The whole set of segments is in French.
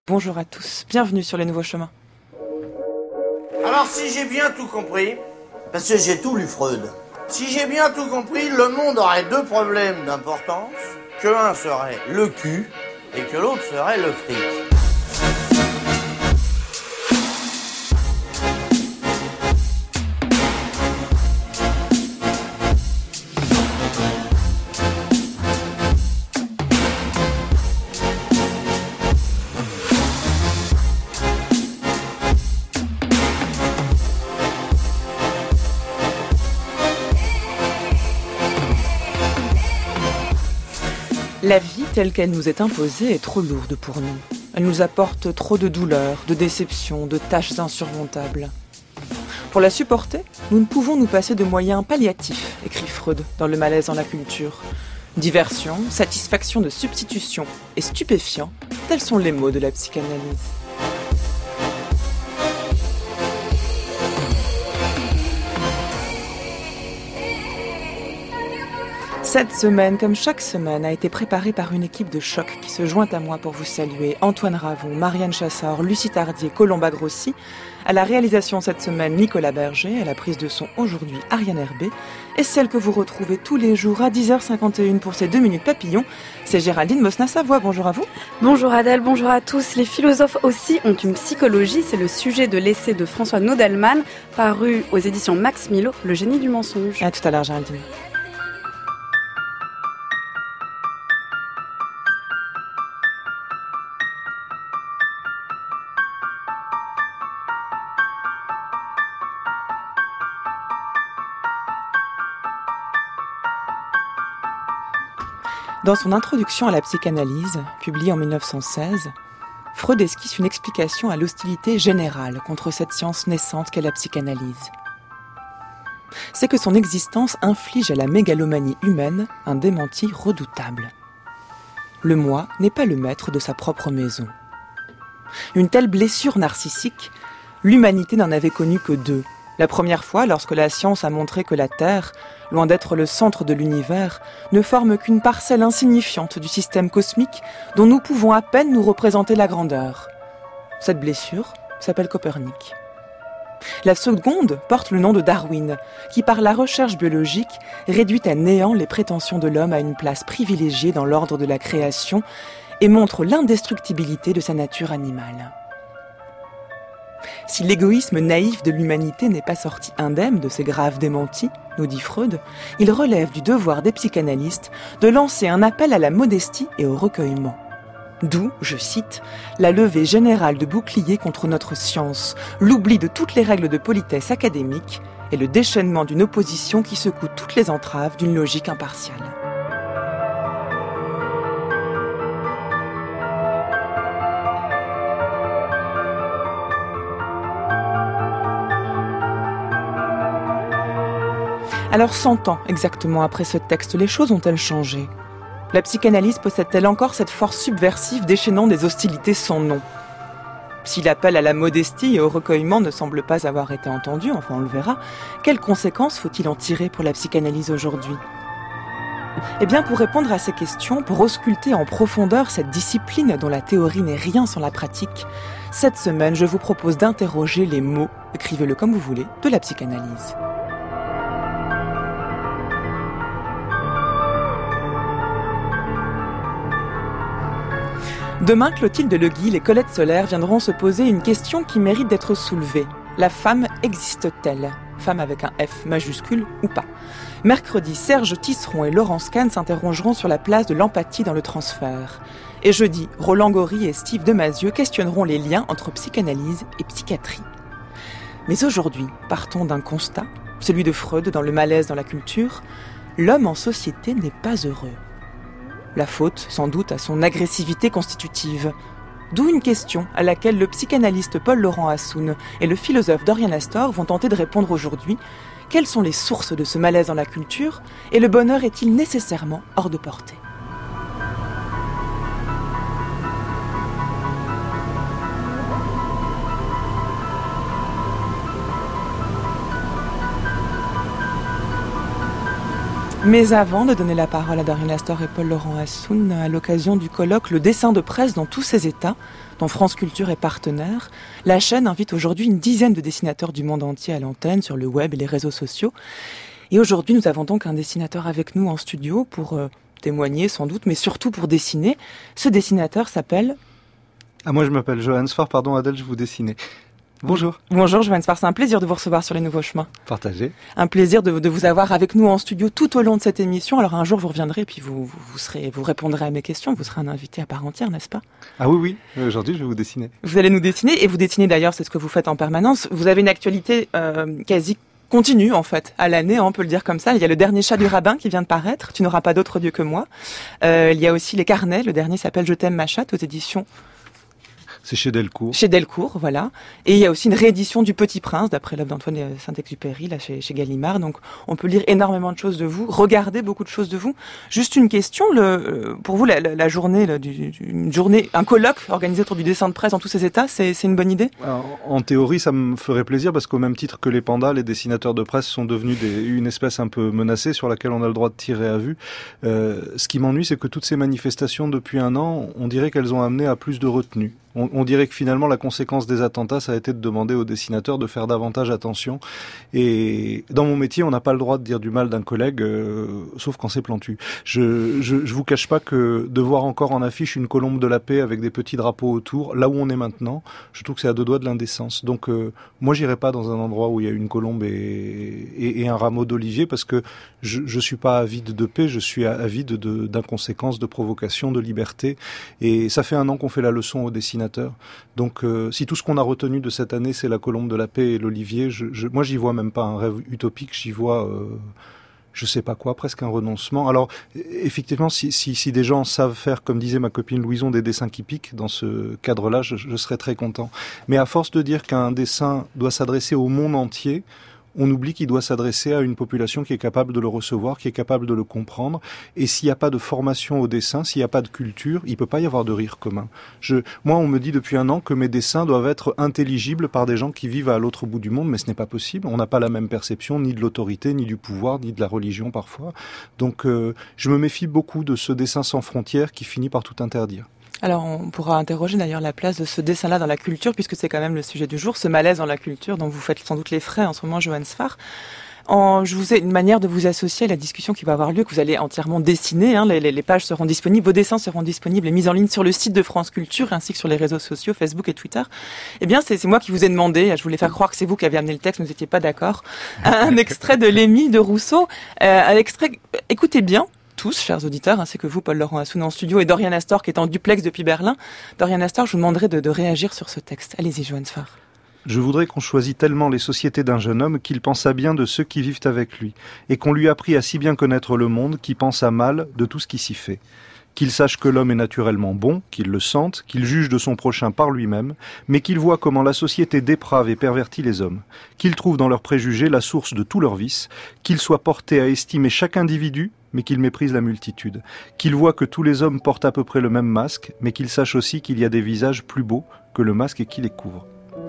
Bonjour à tous, bienvenue sur Les Nouveaux Chemins. Alors si j'ai bien tout compris, parce que j'ai tout lu Freud, si j'ai bien tout compris, le monde aurait deux problèmes d'importance, que un serait le cul et que l'autre serait le fric. La vie telle qu'elle nous est imposée est trop lourde pour nous. Elle nous apporte trop de douleurs, de déceptions, de tâches insurmontables. Pour la supporter, nous ne pouvons nous passer de moyens palliatifs, écrit Freud dans Le malaise dans la culture. Diversion, satisfaction de substitution et stupéfiant, tels sont les mots de la psychanalyse. Cette semaine, comme chaque semaine, a été préparée par une équipe de choc qui se joint à moi pour vous saluer. Antoine Ravon, Marianne Chassor, Lucie Tardier, Colomba Grossi. À la réalisation cette semaine, Nicolas Berger. À la prise de son aujourd'hui, Ariane Herbé. Et celle que vous retrouvez tous les jours à 10h51 pour ces 2 minutes papillons, c'est Géraldine Mosna-Savoie. Bonjour à vous. Bonjour Adèle, bonjour à tous. Les philosophes aussi ont une psychologie. C'est le sujet de l'essai de François Nodelman, paru aux éditions Max Milo, Le génie du mensonge. À tout à l'heure, Géraldine. Dans son introduction à la psychanalyse, publiée en 1916, Freud esquisse une explication à l'hostilité générale contre cette science naissante qu'est la psychanalyse. C'est que son existence inflige à la mégalomanie humaine un démenti redoutable. Le moi n'est pas le maître de sa propre maison. Une telle blessure narcissique, l'humanité n'en avait connu que 2. La première fois, lorsque la science a montré que la Terre, loin d'être le centre de l'univers, ne forme qu'une parcelle insignifiante du système cosmique dont nous pouvons à peine nous représenter la grandeur. Cette blessure s'appelle Copernic. La seconde porte le nom de Darwin, qui par la recherche biologique réduit à néant les prétentions de l'homme à une place privilégiée dans l'ordre de la création et montre l'indestructibilité de sa nature animale. Si l'égoïsme naïf de l'humanité n'est pas sorti indemne de ces graves démentis, nous dit Freud, il relève du devoir des psychanalystes de lancer un appel à la modestie et au recueillement. D'où, je cite, la levée générale de boucliers contre notre science, l'oubli de toutes les règles de politesse académique et le déchaînement d'une opposition qui secoue toutes les entraves d'une logique impartiale. Alors 100 ans exactement après ce texte, les choses ont-elles changé ? La psychanalyse possède-t-elle encore cette force subversive déchaînant des hostilités sans nom ? Si l'appel à la modestie et au recueillement ne semble pas avoir été entendu, enfin on le verra, quelles conséquences faut-il en tirer pour la psychanalyse aujourd'hui ? Eh bien pour répondre à ces questions, pour ausculter en profondeur cette discipline dont la théorie n'est rien sans la pratique, cette semaine je vous propose d'interroger les mots, écrivez-le comme vous voulez, de la psychanalyse. Demain, Clotilde Le Guil et Colette Solaire viendront se poser une question qui mérite d'être soulevée. La femme existe-t-elle ? Femme avec un F majuscule ou pas ? Mercredi, Serge Tisseron et Laurence Kahn s'interrogeront sur la place de l'empathie dans le transfert. Et jeudi, Roland Gori et Steve Demazieux questionneront les liens entre psychanalyse et psychiatrie. Mais aujourd'hui, partons d'un constat, celui de Freud dans Le malaise dans la culture. L'homme en société n'est pas heureux. La faute, sans doute, à son agressivité constitutive. D'où une question à laquelle le psychanalyste Paul-Laurent Assoun et le philosophe Dorian Astor vont tenter de répondre aujourd'hui. Quelles sont les sources de ce malaise dans la culture et le bonheur est-il nécessairement hors de portée ? Mais avant de donner la parole à Dorian Astor et Paul-Laurent Assoun, à l'occasion du colloque Le dessin de presse dans tous ses états, dont France Culture est partenaire, la chaîne invite aujourd'hui une dizaine de dessinateurs du monde entier à l'antenne, sur le web et les réseaux sociaux. Et aujourd'hui, nous avons donc un dessinateur avec nous en studio pour témoigner sans doute, mais surtout pour dessiner. Ce dessinateur s'appelle... Moi je m'appelle Johan Sfar, pardon Adèle, je vous dessinais. Bonjour. Bonjour Johan Sfar, c'est un plaisir de vous recevoir sur Les Nouveaux Chemins. Partagez. Un plaisir de vous avoir avec nous en studio tout au long de cette émission. Alors un jour vous reviendrez et puis vous répondrez à mes questions, vous serez un invité à part entière, n'est-ce pas? Ah oui, aujourd'hui je vais vous dessiner. Vous allez nous dessiner, et vous dessinez d'ailleurs, c'est ce que vous faites en permanence. Vous avez une actualité quasi continue en fait, à l'année, on peut le dire comme ça. Il y a le dernier chat du rabbin qui vient de paraître, Tu n'auras pas d'autre Dieu que moi. Il y a aussi Les Carnets, le dernier s'appelle Je t'aime ma chatte, aux éditions... C'est chez Delcourt. Chez Delcourt, voilà. Et il y a aussi une réédition du Petit Prince, d'après l'œuvre d'Antoine Saint-Exupéry, là, chez Gallimard. Donc, on peut lire énormément de choses de vous, regarder beaucoup de choses de vous. Juste une question, pour vous, la journée, une journée, un colloque organisé autour du dessin de presse dans tous ces états, c'est une bonne idée? Alors, en théorie, ça me ferait plaisir, parce qu'au même titre que les pandas, les dessinateurs de presse sont devenus une espèce un peu menacée sur laquelle on a le droit de tirer à vue. Ce qui m'ennuie, c'est que toutes ces manifestations depuis un an, on dirait qu'elles ont amené à plus de retenue. On dirait que finalement la conséquence des attentats, ça a été de demander aux dessinateurs de faire davantage attention. Et dans mon métier, on n'a pas le droit de dire du mal d'un collègue, sauf quand c'est plantu. Je vous cache pas que de voir encore en affiche une colombe de la paix avec des petits drapeaux autour, là où on est maintenant, je trouve que c'est à deux doigts de l'indécence. Donc moi, j'irai pas dans un endroit où il y a une colombe et un rameau d'olivier, parce que je suis pas avide de paix, je suis avide d'inconséquences, de provocation, de liberté. Et ça fait un an qu'on fait la leçon aux dessinateurs. Donc si tout ce qu'on a retenu de cette année c'est la colombe de la paix et l'olivier, moi j'y vois même pas un rêve utopique, j'y vois je sais pas quoi, presque un renoncement. Alors effectivement, si des gens savent faire, comme disait ma copine Louison, des dessins qui piquent, dans ce cadre-là, je serais très content. Mais à force de dire qu'un dessin doit s'adresser au monde entier, on oublie qu'il doit s'adresser à une population qui est capable de le recevoir, qui est capable de le comprendre. Et s'il n'y a pas de formation au dessin, s'il n'y a pas de culture, il peut pas y avoir de rire commun. Moi, on me dit depuis un an que mes dessins doivent être intelligibles par des gens qui vivent à l'autre bout du monde, mais ce n'est pas possible. On n'a pas la même perception, ni de l'autorité, ni du pouvoir, ni de la religion parfois. Donc, je me méfie beaucoup de ce dessin sans frontières qui finit par tout interdire. Alors, on pourra interroger d'ailleurs la place de ce dessin-là dans la culture, puisque c'est quand même le sujet du jour, ce malaise dans la culture dont vous faites sans doute les frais en ce moment, Johan Sfar. Je vous ai une manière de vous associer à la discussion qui va avoir lieu, que vous allez entièrement dessiner. Les pages seront disponibles, vos dessins seront disponibles et mis en ligne sur le site de France Culture, ainsi que sur les réseaux sociaux, Facebook et Twitter. Eh bien, c'est moi qui vous ai demandé, je voulais faire croire que c'est vous qui avez amené le texte, vous n'étiez pas d'accord, un extrait de l'Émile de Rousseau, un extrait, écoutez bien, tous, chers auditeurs, ainsi que vous, Paul-Laurent Assoun en studio, et Dorian Astor qui est en duplex depuis Berlin. Dorian Astor, je vous demanderai de réagir sur ce texte. Allez-y, Johan Sfar. Je voudrais qu'on choisisse tellement les sociétés d'un jeune homme qu'il pensa bien de ceux qui vivent avec lui, et qu'on lui apprit à si bien connaître le monde qu'il pensa mal de tout ce qui s'y fait. Qu'il sache que l'homme est naturellement bon, qu'il le sente, qu'il juge de son prochain par lui-même, mais qu'il voit comment la société déprave et pervertit les hommes, qu'il trouve dans leurs préjugés la source de tous leurs vices, qu'il soit porté à estimer chaque individu, mais qu'il méprise la multitude, qu'il voit que tous les hommes portent à peu près le même masque, mais qu'il sache aussi qu'il y a des visages plus beaux que le masque qui les couvre.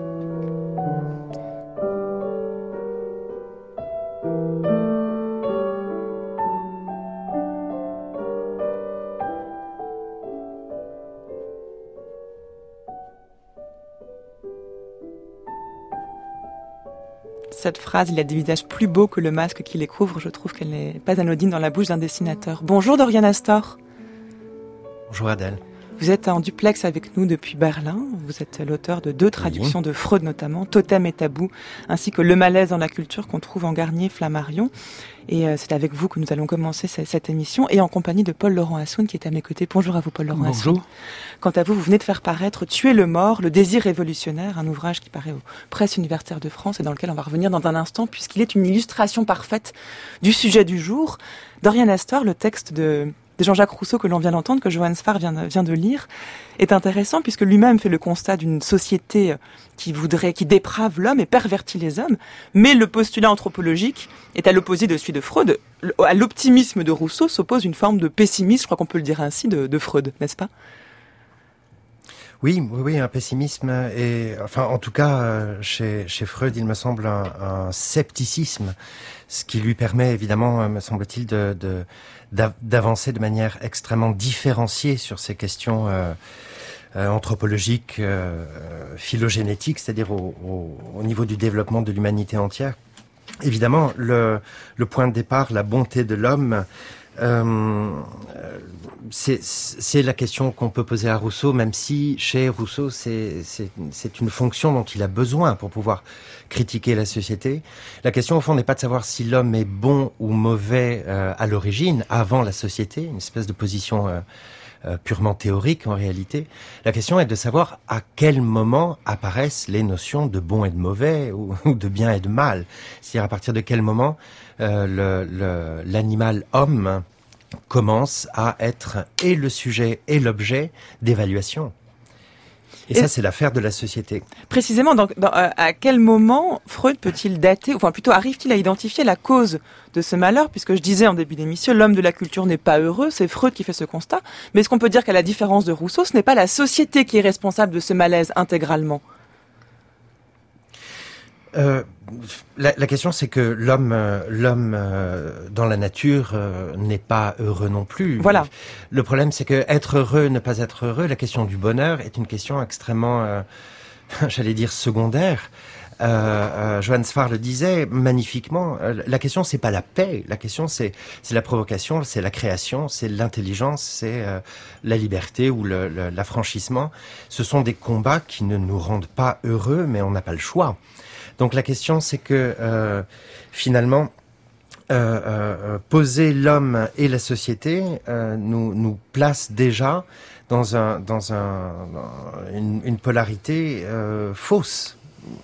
Cette phrase, il y a des visages plus beaux que le masque qui les couvre, je trouve qu'elle n'est pas anodine dans la bouche d'un dessinateur. Bonjour Dorian Astor. Bonjour Adèle. Vous êtes en duplex avec nous depuis Berlin. Vous êtes l'auteur de 2 traductions de Freud notamment, Totem et Tabou, ainsi que Le malaise dans la culture qu'on trouve en Garnier Flammarion. Et c'est avec vous que nous allons commencer cette émission, et en compagnie de Paul-Laurent Assoun qui est à mes côtés. Bonjour à vous Paul-Laurent Assoun. Bonjour. Quant à vous, vous venez de faire paraître Tuer le mort, le désir révolutionnaire, un ouvrage qui paraît aux Presses universitaires de France et dans lequel on va revenir dans un instant puisqu'il est une illustration parfaite du sujet du jour. Dorian Astor, le texte de Jean-Jacques Rousseau que l'on vient d'entendre, que Johan Sfar vient de lire, est intéressant puisque lui-même fait le constat d'une société qui déprave l'homme et pervertit les hommes. Mais le postulat anthropologique est à l'opposé de celui de Freud. À l'optimisme de Rousseau s'oppose une forme de pessimisme, je crois qu'on peut le dire ainsi, de Freud, n'est-ce pas ? Oui, un pessimisme et, enfin, en tout cas, chez Freud, il me semble un scepticisme, ce qui lui permet évidemment, me semble-t-il, d'avancer de manière extrêmement différenciée sur ces questions anthropologiques, phylogénétiques, c'est-à-dire au niveau du développement de l'humanité entière. Évidemment, le point de départ, la bonté de l'homme, c'est la question qu'on peut poser à Rousseau, même si chez Rousseau c'est une fonction dont il a besoin pour pouvoir critiquer la société. La question au fond n'est pas de savoir si l'homme est bon ou mauvais à l'origine, avant la société, une espèce de position purement théorique en réalité. La question est de savoir à quel moment apparaissent les notions de bon et de mauvais ou de bien et de mal. C'est-à-dire à partir de quel moment l'animal homme commence à être et le sujet et l'objet d'évaluation. Et ça, c'est l'affaire de la société. Précisément, à quel moment Freud peut-il dater, enfin plutôt arrive-t-il à identifier la cause de ce malheur, puisque je disais en début d'émission, l'homme de la culture n'est pas heureux, c'est Freud qui fait ce constat, mais est-ce qu'on peut dire qu'à la différence de Rousseau, ce n'est pas la société qui est responsable de ce malaise intégralement ? La question, c'est que l'homme dans la nature n'est pas heureux non plus. Voilà. Le problème, c'est que être heureux, ne pas être heureux, la question du bonheur est une question extrêmement, j'allais dire secondaire. Johann Sfar le disait magnifiquement. La question, c'est pas la paix. La question, c'est la provocation, c'est la création, c'est l'intelligence, c'est la liberté ou l'affranchissement. Ce sont des combats qui ne nous rendent pas heureux, mais on n'a pas le choix. Donc la question, c'est que finalement, poser l'homme et la société nous place déjà dans une polarité fausse.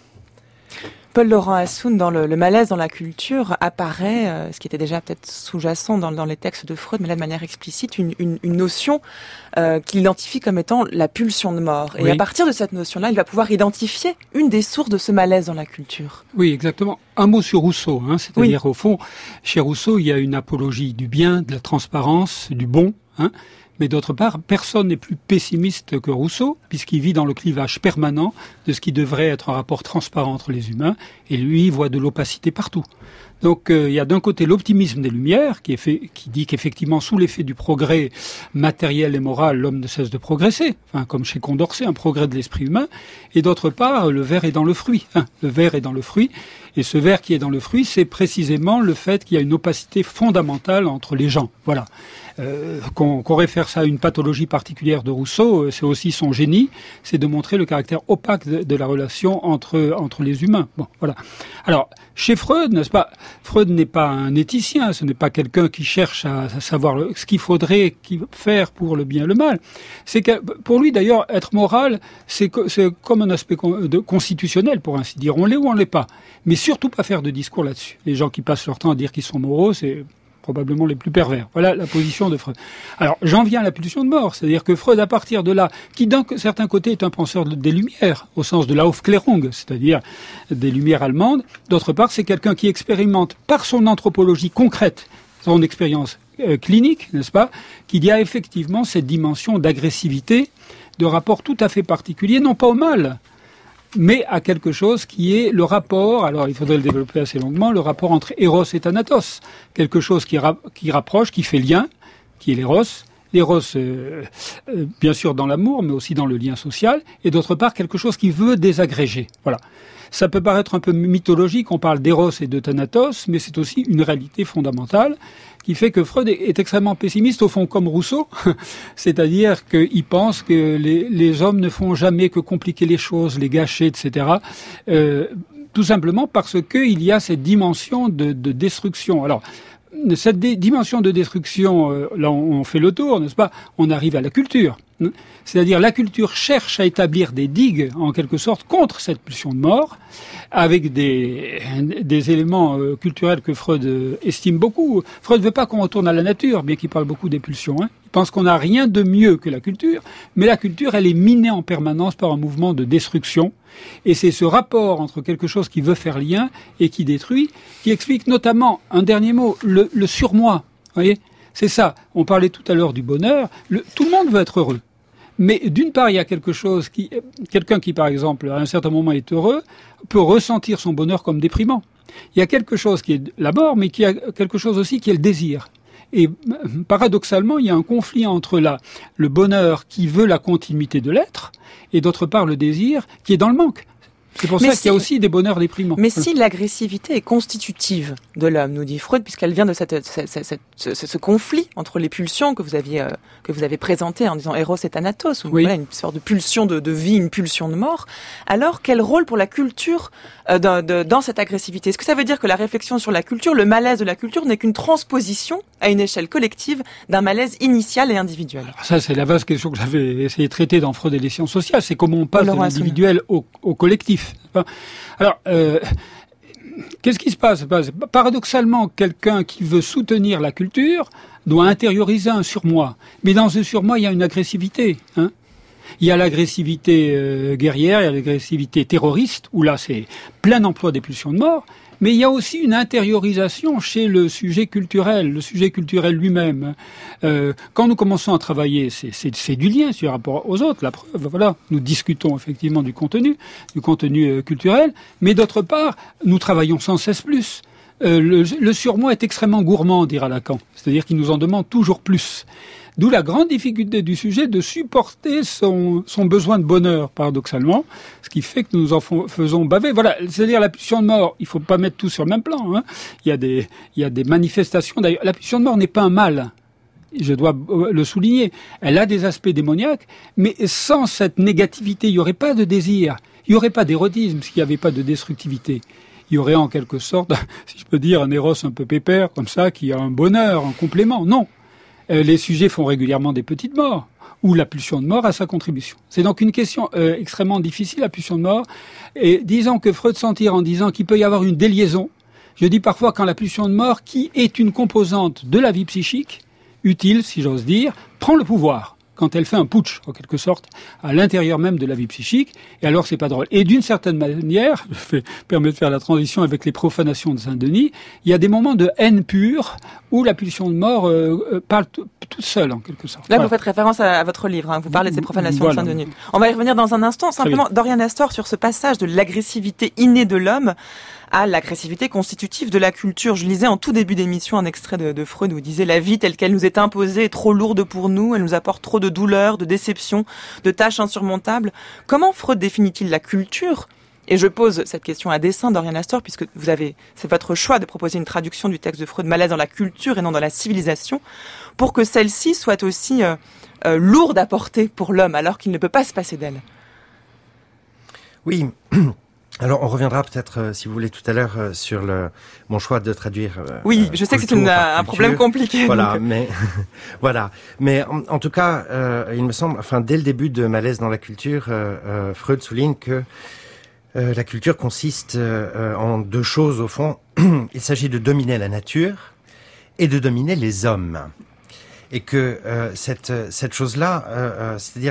Paul-Laurent Assoun, dans le malaise dans la culture, apparaît, ce qui était déjà peut-être sous-jacent dans les textes de Freud, mais là de manière explicite, une notion qu'il identifie comme étant la pulsion de mort. Et oui. À partir de cette notion-là, il va pouvoir identifier une des sources de ce malaise dans la culture. Oui, exactement. Un mot sur Rousseau, c'est-à-dire oui. Au fond, chez Rousseau, il y a une apologie du bien, de la transparence, du bon, Mais d'autre part, personne n'est plus pessimiste que Rousseau, puisqu'il vit dans le clivage permanent de ce qui devrait être un rapport transparent entre les humains, et lui voit de l'opacité partout. Donc il y a d'un côté l'optimisme des Lumières, qui dit qu'effectivement, sous l'effet du progrès matériel et moral, l'homme ne cesse de progresser, comme chez Condorcet, un progrès de l'esprit humain, et d'autre part, le ver est dans le fruit. Le ver est dans le fruit, et ce ver qui est dans le fruit, c'est précisément le fait qu'il y a une opacité fondamentale entre les gens. Voilà. Qu'on réfère ça à une pathologie particulière de Rousseau, c'est aussi son génie, c'est de montrer le caractère opaque de la relation entre les humains. Bon, voilà. Alors, chez Freud, n'est-ce pas, Freud n'est pas un éthicien, ce n'est pas quelqu'un qui cherche à savoir ce qu'il faudrait faire pour le bien et le mal. C'est que, pour lui d'ailleurs, être moral, c'est comme un aspect constitutionnel, pour ainsi dire. On l'est ou on l'est pas. Mais surtout pas faire de discours là-dessus. Les gens qui passent leur temps à dire qu'ils sont moraux, c'est probablement les plus pervers. Voilà la position de Freud. Alors, j'en viens à la pulsion de mort, c'est-à-dire que Freud, à partir de là, qui d'un certain côté est un penseur des Lumières, au sens de la Aufklärung, c'est-à-dire des Lumières allemandes, d'autre part, c'est quelqu'un qui expérimente par son anthropologie concrète, son expérience clinique, n'est-ce pas, qu'il y a effectivement cette dimension d'agressivité, de rapport tout à fait particulier, non pas au mal, mais à quelque chose qui est le rapport, alors il faudrait le développer assez longuement, le rapport entre Eros et Thanatos. Quelque chose qui rapproche, qui fait lien, qui est l'Eros. L'Eros, bien sûr dans l'amour, mais aussi dans le lien social. Et d'autre part, quelque chose qui veut désagréger. Voilà. Ça peut paraître un peu mythologique, on parle d'Eros et de Thanatos, mais c'est aussi une réalité fondamentale qui fait que Freud est extrêmement pessimiste, au fond comme Rousseau, c'est-à-dire qu'il pense que les hommes ne font jamais que compliquer les choses, les gâcher, etc., tout simplement parce qu'il y a cette dimension de destruction. Alors, cette dimension de destruction, là on fait le tour, n'est-ce pas? On arrive à la culture. C'est-à-dire la culture cherche à établir des digues, en quelque sorte, contre cette pulsion de mort, avec des éléments culturels que Freud estime beaucoup. Freud ne veut pas qu'on retourne à la nature, bien qu'il parle beaucoup des pulsions. Il pense qu'on n'a rien de mieux que la culture, mais la culture, elle est minée en permanence par un mouvement de destruction. Et c'est ce rapport entre quelque chose qui veut faire lien et qui détruit, qui explique notamment, un dernier mot, le surmoi. Vous voyez ? C'est ça. On parlait tout à l'heure du bonheur. Tout le monde veut être heureux. Mais d'une part, il y a quelqu'un qui, par exemple, à un certain moment est heureux, peut ressentir son bonheur comme déprimant. Il y a quelque chose qui est la mort, mais qui a quelque chose aussi qui est le désir. Et paradoxalement, il y a un conflit entre le bonheur qui veut la continuité de l'être, et d'autre part le désir qui est dans le manque. C'est pour ça qu'il y a aussi des bonheurs déprimants. Mais si l'agressivité est constitutive de l'homme, nous dit Freud, puisqu'elle vient de ce conflit entre les pulsions que vous avez présenté en disant Eros et Thanatos, ou voilà, une sorte de pulsion de vie, une pulsion de mort, alors quel rôle pour la culture dans cette agressivité? Est-ce que ça veut dire que la réflexion sur la culture, le malaise de la culture n'est qu'une transposition à une échelle collective d'un malaise initial et individuel? Alors ça, c'est la vaste question que j'avais essayé de traiter dans Freud et les sciences sociales, c'est comment on passe de l'individuel au collectif. Alors, qu'est-ce qui se passe? Paradoxalement, quelqu'un qui veut soutenir la culture doit intérioriser un surmoi. Mais dans ce surmoi, il y a une agressivité. Il y a l'agressivité guerrière, il y a l'agressivité terroriste, où là, c'est plein emploi des pulsions de mort. Mais il y a aussi une intériorisation chez le sujet culturel lui-même. Quand nous commençons à travailler, c'est du lien sur rapport aux autres, la preuve, voilà. Nous discutons effectivement du contenu culturel, mais d'autre part, nous travaillons sans cesse plus. Le surmoi est extrêmement gourmand, dira Lacan. C'est-à-dire qu'il nous en demande toujours plus. D'où la grande difficulté du sujet de supporter son besoin de bonheur, paradoxalement, ce qui fait que nous en faisons baver. Voilà, c'est-à-dire la pulsion de mort, il faut pas mettre tout sur le même plan. Il y a des manifestations. D'ailleurs, la pulsion de mort n'est pas un mal. Je dois le souligner. Elle a des aspects démoniaques, mais sans cette négativité, il n'y aurait pas de désir, il n'y aurait pas d'érotisme s'il n'y avait pas de destructivité. Il y aurait en quelque sorte, si je peux dire, un Eros un peu pépère, comme ça, qui a un bonheur, un complément. Non. Les sujets font régulièrement des petites morts, où la pulsion de mort a sa contribution. C'est donc une question extrêmement difficile, la pulsion de mort. Et disons que Freud s'en tire en disant qu'il peut y avoir une déliaison. Je dis parfois quand la pulsion de mort, qui est une composante de la vie psychique, utile, si j'ose dire, prend le pouvoir. Quand elle fait un putsch, en quelque sorte, à l'intérieur même de la vie psychique, et alors c'est pas drôle. Et d'une certaine manière, permet de faire la transition avec les profanations de Saint-Denis, il y a des moments de haine pure où la pulsion de mort parle toute seule, en quelque sorte. Là, voilà. Vous faites référence à votre livre, vous parlez de ces profanations de Saint-Denis. On va y revenir dans un instant. Simplement, Dorian Astor, sur ce passage de l'agressivité innée de l'homme à l'agressivité constitutive de la culture. Je lisais en tout début d'émission un extrait de Freud où il disait « La vie telle qu'elle nous est imposée est trop lourde pour nous, elle nous apporte trop de douleurs, de déceptions, de tâches insurmontables. » Comment Freud définit-il la culture ? Et je pose cette question à dessein, Dorian Astor, puisque c'est votre choix de proposer une traduction du texte de Freud, Malaise dans la culture et non dans la civilisation, pour que celle-ci soit aussi lourde à porter pour l'homme, alors qu'il ne peut pas se passer d'elle. Oui. Alors, on reviendra peut-être, si vous voulez, tout à l'heure sur mon choix de traduire. Oui, je sais que c'est un problème compliqué. Voilà, donc. mais voilà. Mais en tout cas, il me semble, dès le début de Malaise dans la culture, Freud souligne que la culture consiste en deux choses au fond. Il s'agit de dominer la nature et de dominer les hommes. Et que cette chose-là, c'est-à-dire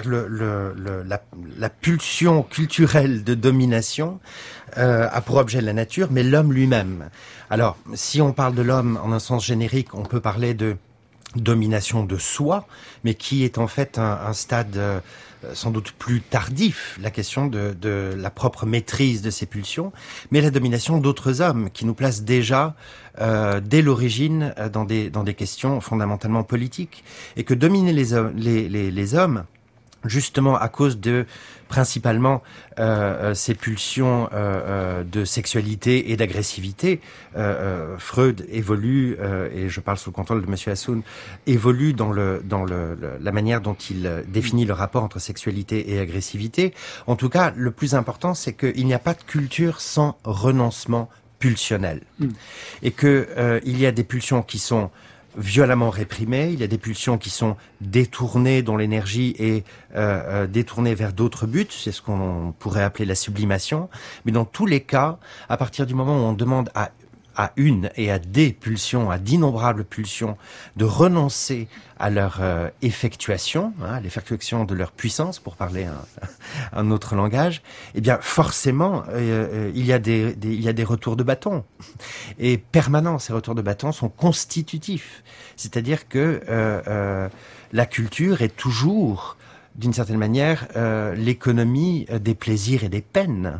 la pulsion culturelle de domination, a pour objet la nature, mais l'homme lui-même. Alors, si on parle de l'homme en un sens générique, on peut parler de domination de soi, mais qui est en fait un stade sans doute plus tardif, la question de la propre maîtrise de ses pulsions, mais la domination d'autres hommes qui nous placent déjà dès l'origine dans des questions fondamentalement politiques, et que dominer les hommes, justement à cause de principalement ces pulsions de sexualité et d'agressivité, Freud évolue, et je parle sous le contrôle de Monsieur Assoun, évolue dans la manière dont il définit le rapport entre sexualité et agressivité. En tout cas, le plus important, c'est qu'il n'y a pas de culture sans renoncement pulsionnel. Et que il y a des pulsions qui sont violemment réprimées, il y a des pulsions qui sont détournées, dont l'énergie est détournée vers d'autres buts, c'est ce qu'on pourrait appeler la sublimation. Mais dans tous les cas, à partir du moment où on demande à une et à des pulsions, à d'innombrables pulsions, de renoncer à leur effectuation, l'effectuation de leur puissance, pour parler un autre langage, eh bien forcément il y a des retours de bâton, et permanents. Ces retours de bâton sont constitutifs, c'est-à-dire que la culture est toujours d'une certaine manière, l'économie des plaisirs et des peines.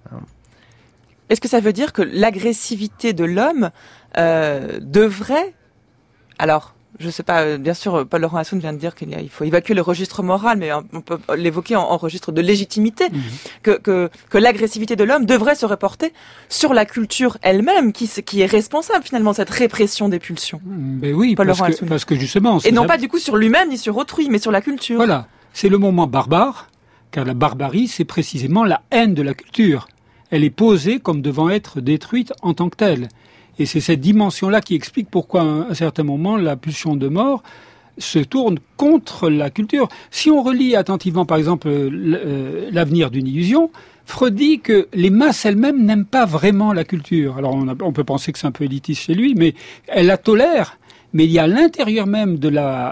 Est-ce que ça veut dire que l'agressivité de l'homme devrait... Alors, je sais pas, bien sûr, Paul-Laurent Assoun vient de dire qu'il faut évacuer le registre moral, mais on peut l'évoquer en registre de légitimité, que l'agressivité de l'homme devrait se reporter sur la culture elle-même, qui est responsable finalement de cette répression des pulsions. Ben oui, parce que justement... Et non pas du coup sur lui-même ni sur autrui, mais sur la culture. Voilà, c'est le moment barbare, car la barbarie, c'est précisément la haine de la culture. Elle est posée comme devant être détruite en tant que telle. Et c'est cette dimension-là qui explique pourquoi, à un certain moment, la pulsion de mort se tourne contre la culture. Si on relit attentivement, par exemple, L'avenir d'une illusion, Freud dit que les masses elles-mêmes n'aiment pas vraiment la culture. Alors, on peut penser que c'est un peu élitiste chez lui, mais elle la tolère. Mais il y a à l'intérieur même de la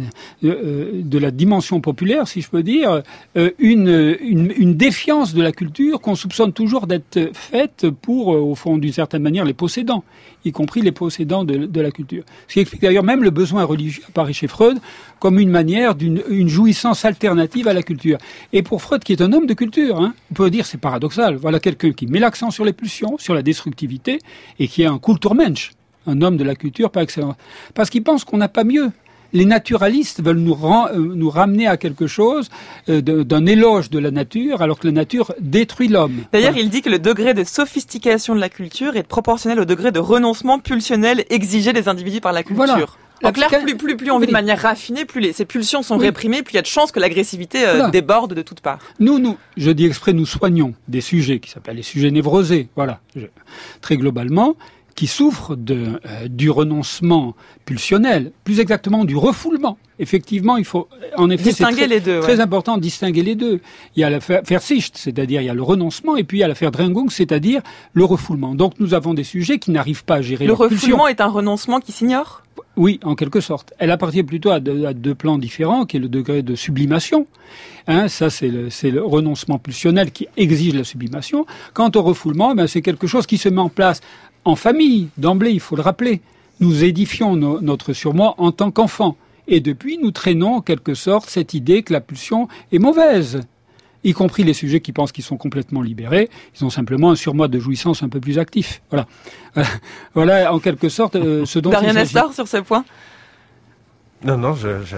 dimension populaire, si je peux dire, une défiance de la culture qu'on soupçonne toujours d'être faite pour, au fond, d'une certaine manière, les possédants, y compris les possédants de la culture. Ce qui explique d'ailleurs même le besoin religieux apparaît chez Freud comme une manière d'une jouissance alternative à la culture. Et pour Freud, qui est un homme de culture, on peut dire c'est paradoxal. Voilà quelqu'un qui met l'accent sur les pulsions, sur la destructivité, et qui est un Kulturmensch. Un homme de la culture par excellence. Parce qu'il pense qu'on n'a pas mieux. Les naturalistes veulent nous ramener à quelque chose d'un éloge de la nature, alors que la nature détruit l'homme. D'ailleurs, il dit que le degré de sophistication de la culture est proportionnel au degré de renoncement pulsionnel exigé des individus par la culture. Voilà. En clair, plus on vit de manière raffinée, plus ces pulsions sont réprimées, plus il y a de chances que l'agressivité déborde de toutes parts. Je dis exprès, nous soignons des sujets qui s'appellent les sujets névrosés, très globalement, qui souffrent du renoncement pulsionnel, plus exactement du refoulement. Effectivement, il faut, en effet, très important de distinguer les deux. Il y a l'affaire Verzicht, c'est-à-dire il y a le renoncement, et puis il y a l'affaire Drengung, c'est-à-dire le refoulement. Donc nous avons des sujets qui n'arrivent pas à gérer leur pulsion. Le refoulement est un renoncement qui s'ignore ? Oui, en quelque sorte. Elle appartient plutôt à deux plans différents, qui est le degré de sublimation. Ça, c'est le renoncement pulsionnel qui exige la sublimation. Quant au refoulement, c'est quelque chose qui se met en place en famille, d'emblée, il faut le rappeler. Nous édifions notre surmoi en tant qu'enfants. Et depuis, nous traînons en quelque sorte cette idée que la pulsion est mauvaise. Y compris les sujets qui pensent qu'ils sont complètement libérés. Ils ont simplement un surmoi de jouissance un peu plus actif. Voilà en quelque sorte ce dont il s'agit. Darian Astor sur ce point ? Non,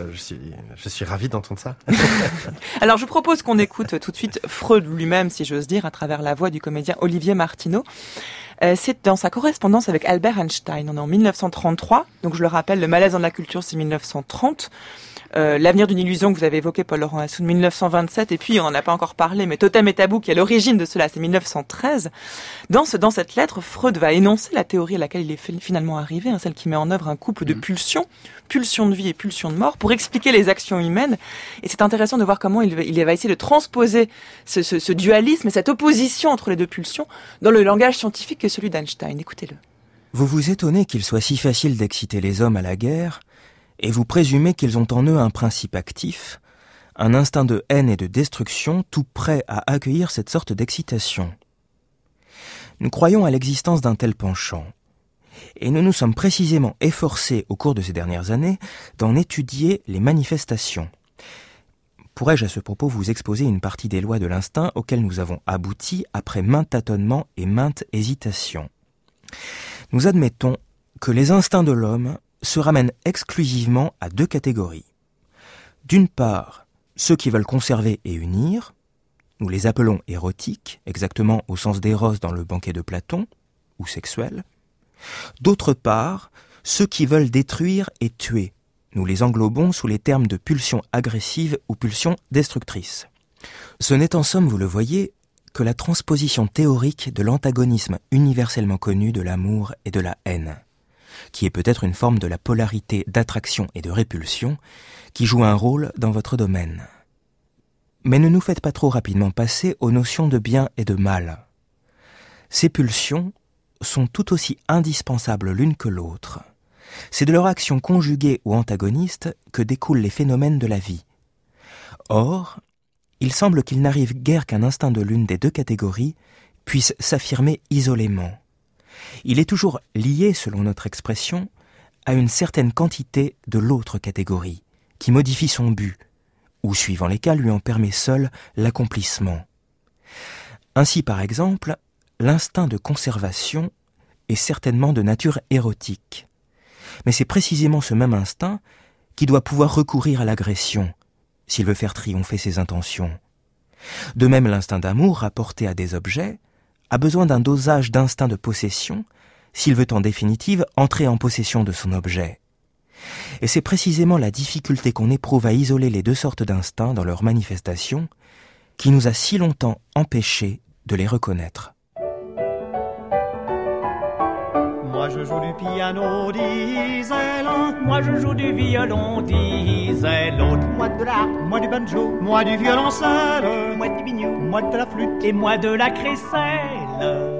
je suis ravi d'entendre ça. Alors, je propose qu'on écoute tout de suite Freud lui-même, si j'ose dire, à travers la voix du comédien Olivier Martineau. C'est dans sa correspondance avec Albert Einstein. On est en 1933. Donc, je le rappelle, le malaise dans la culture, c'est 1930. L'avenir d'une illusion que vous avez évoqué, Paul-Laurent Assoun, 1927, et puis on n'en a pas encore parlé, mais Totem et Tabou, qui est l'origine de cela, c'est 1913. Dans cette lettre, Freud va énoncer la théorie à laquelle il est finalement arrivé, celle qui met en œuvre un couple de pulsions, pulsion de vie et pulsion de mort, pour expliquer les actions humaines. Et c'est intéressant de voir comment il va essayer de transposer ce dualisme et cette opposition entre les deux pulsions dans le langage scientifique que celui d'Einstein. Écoutez-le. Vous vous étonnez qu'il soit si facile d'exciter les hommes à la guerre, et vous présumez qu'ils ont en eux un principe actif, un instinct de haine et de destruction tout prêt à accueillir cette sorte d'excitation. Nous croyons à l'existence d'un tel penchant, et nous nous sommes précisément efforcés au cours de ces dernières années d'en étudier les manifestations. Pourrais-je à ce propos vous exposer une partie des lois de l'instinct auxquelles nous avons abouti après maintes tâtonnements et maintes hésitations. Nous admettons que les instincts de l'homme se ramènent exclusivement à deux catégories. D'une part, ceux qui veulent conserver et unir, nous les appelons érotiques, exactement au sens d'éros dans le banquet de Platon, ou sexuels. D'autre part, ceux qui veulent détruire et tuer, nous les englobons sous les termes de pulsions agressives ou pulsions destructrices. Ce n'est en somme, vous le voyez, que la transposition théorique de l'antagonisme universellement connu de l'amour et de la haine, qui est peut-être une forme de la polarité d'attraction et de répulsion, qui joue un rôle dans votre domaine. Mais ne nous faites pas trop rapidement passer aux notions de bien et de mal. Ces pulsions sont tout aussi indispensables l'une que l'autre. C'est de leur action conjuguée ou antagoniste que découlent les phénomènes de la vie. Or, il semble qu'il n'arrive guère qu'un instinct de l'une des deux catégories puisse s'affirmer isolément. Il est toujours lié, selon notre expression, à une certaine quantité de l'autre catégorie, qui modifie son but, ou suivant les cas lui en permet seul l'accomplissement. Ainsi, par exemple, l'instinct de conservation est certainement de nature érotique. Mais c'est précisément ce même instinct qui doit pouvoir recourir à l'agression, s'il veut faire triompher ses intentions. De même, l'instinct d'amour rapporté à des objets a besoin d'un dosage d'instinct de possession s'il veut en définitive entrer en possession de son objet. Et c'est précisément la difficulté qu'on éprouve à isoler les deux sortes d'instincts dans leur manifestation qui nous a si longtemps empêchés de les reconnaître. Moi je joue du piano, disait l'un. Moi je joue du violon, disait l'autre. Moi de l'harpe, moi du banjo, moi du violoncelle, moi du biniou, moi de la flûte et moi de la crécelle.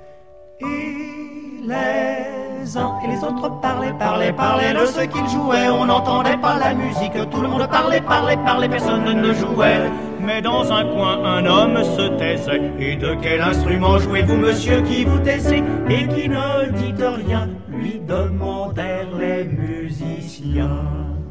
Et les uns et les autres parlaient de ce qu'ils jouaient. On n'entendait pas la musique, tout le monde parlait, personne ne jouait. Mais dans un coin, un homme se taisait. Et de quel instrument jouez-vous, monsieur, qui vous taisez et qui ne dit rien, lui demandèrent les musiciens.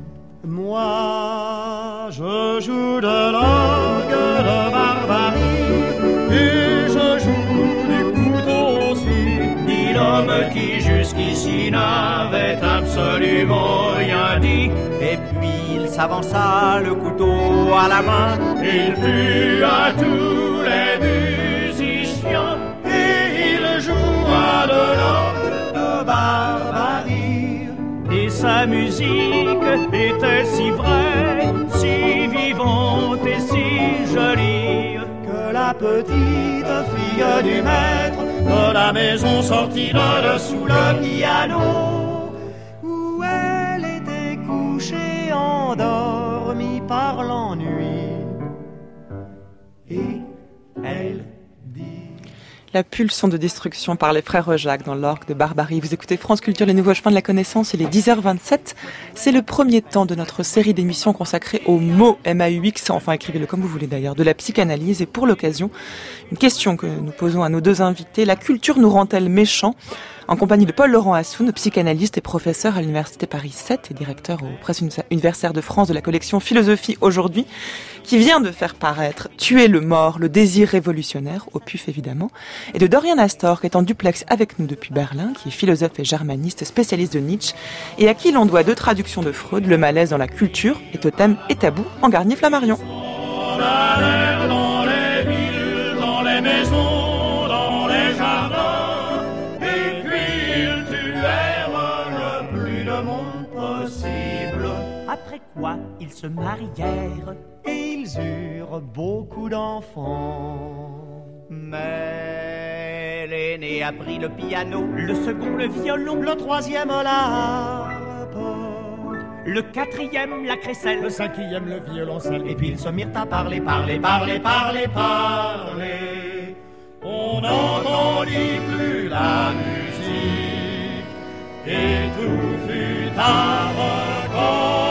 Moi, je joue de l'orgue de barbarie et je joue du couteau aussi, dit l'homme qui jusqu'ici n'avait absolument rien dit. Et puis il s'avança le couteau à la main, il tua tous les musiciens et il joua de l'orgue de barbarie. Et sa musique était si vraie, si vivante et si jolie que la petite fille du maître de la maison sortit de dessous le piano où elle était couchée endormie par l'ennui. Et elle dit... La pulsion de destruction par les frères Jacques dans l'orgue de barbarie. Vous écoutez France Culture, les nouveaux chemins de la connaissance, il est 10h27. C'est le premier temps de notre série d'émissions consacrée au mot MAUX, enfin écrivez-le comme vous voulez d'ailleurs, de la psychanalyse. Et pour l'occasion, une question que nous posons à nos deux invités. La culture nous rend-elle méchants ? En compagnie de Paul-Laurent Assoun, psychanalyste et professeur à l'Université Paris 7 et directeur aux Presses universitaires de France de la collection Philosophie aujourd'hui, qui vient de faire paraître Tuer le mort, le désir révolutionnaire, au PUF évidemment, et de Dorian Astor, qui est en duplex avec nous depuis Berlin, qui est philosophe et germaniste, spécialiste de Nietzsche, et à qui l'on doit deux traductions de Freud, Le malaise dans la culture et Totem et tabou en Garnier-Flammarion. Dans les villes, dans les maisons, dans les jardins, et puis ils tuèrent le plus de monde possible. Après quoi, ils se marièrent et ils eurent beaucoup d'enfants. Mais l'aîné apprit le piano, le second le violon, le troisième la harpe, le quatrième la crécelle, le cinquième le violoncelle. Et puis ils se mirent à parler. On n'entendit plus la musique et tout fut à recommencer.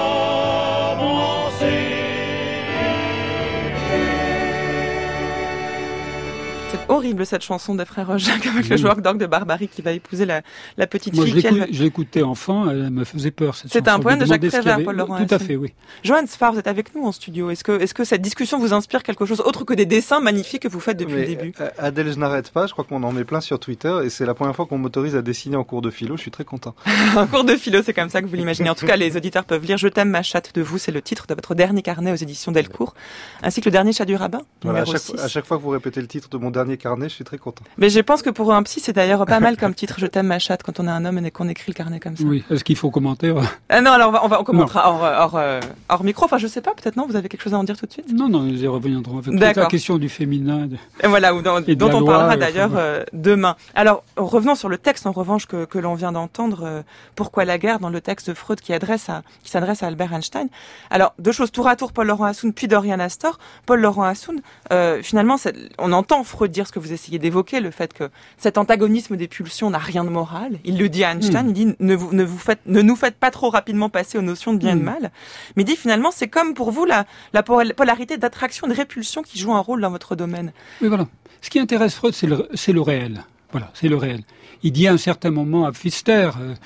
C'est horrible cette chanson des frères Jacques avec le joueur d'orgue de barbarie qui va épouser la petite Moi, fille. Je l'écoutais enfant, elle me faisait peur cette chanson. C'était un poème de Jacques Prévert, Paul-Laurent. Tout à fait, oui. Johan Sfar, vous êtes avec nous en studio. Est-ce que cette discussion vous inspire quelque chose autre que des dessins magnifiques que vous faites depuis le début? Adèle, je n'arrête pas. Je crois qu'on en met plein sur Twitter et c'est la première fois qu'on m'autorise à dessiner en cours de philo. Je suis très content. En cours de philo, c'est comme ça que vous l'imaginez. En tout cas, les auditeurs peuvent lire Je t'aime ma chatte de vous. C'est le titre de votre dernier carnet aux éditions Delcourt, ainsi que le dernier chat du rabbin. Voilà, à chaque fois que vous répétez le titre de mon dernier carnet, je suis très content. Mais je pense que pour un psy, c'est d'ailleurs pas mal comme titre, Je t'aime ma chatte, quand on est un homme et qu'on écrit le carnet comme ça. Oui, est-ce qu'il faut commenter? Non, alors on commentera hors micro. Enfin, je sais pas, peut-être non, vous avez quelque chose à en dire tout de suite? Non, nous y reviendrons avec la question du féminin. Et voilà, dont on parlera d'ailleurs demain. Alors, revenons sur le texte, en revanche, que l'on vient d'entendre, Pourquoi la guerre, dans le texte de Freud qui s'adresse à Albert Einstein. Alors, deux choses, tour à tour, Paul-Laurent Assoun, puis Dorian Astor. Paul-Laurent Assoun, finalement, on entend Freud dire ce que vous essayez d'évoquer, le fait que cet antagonisme des pulsions n'a rien de moral. Il le dit à Einstein, il dit ne nous faites pas trop rapidement passer aux notions de bien et de mal. Mais il dit finalement, c'est comme pour vous la polarité d'attraction et de répulsion qui joue un rôle dans votre domaine. Oui, voilà. Ce qui intéresse Freud, c'est le réel. Voilà, c'est le réel. Il dit à un certain moment à Pfister,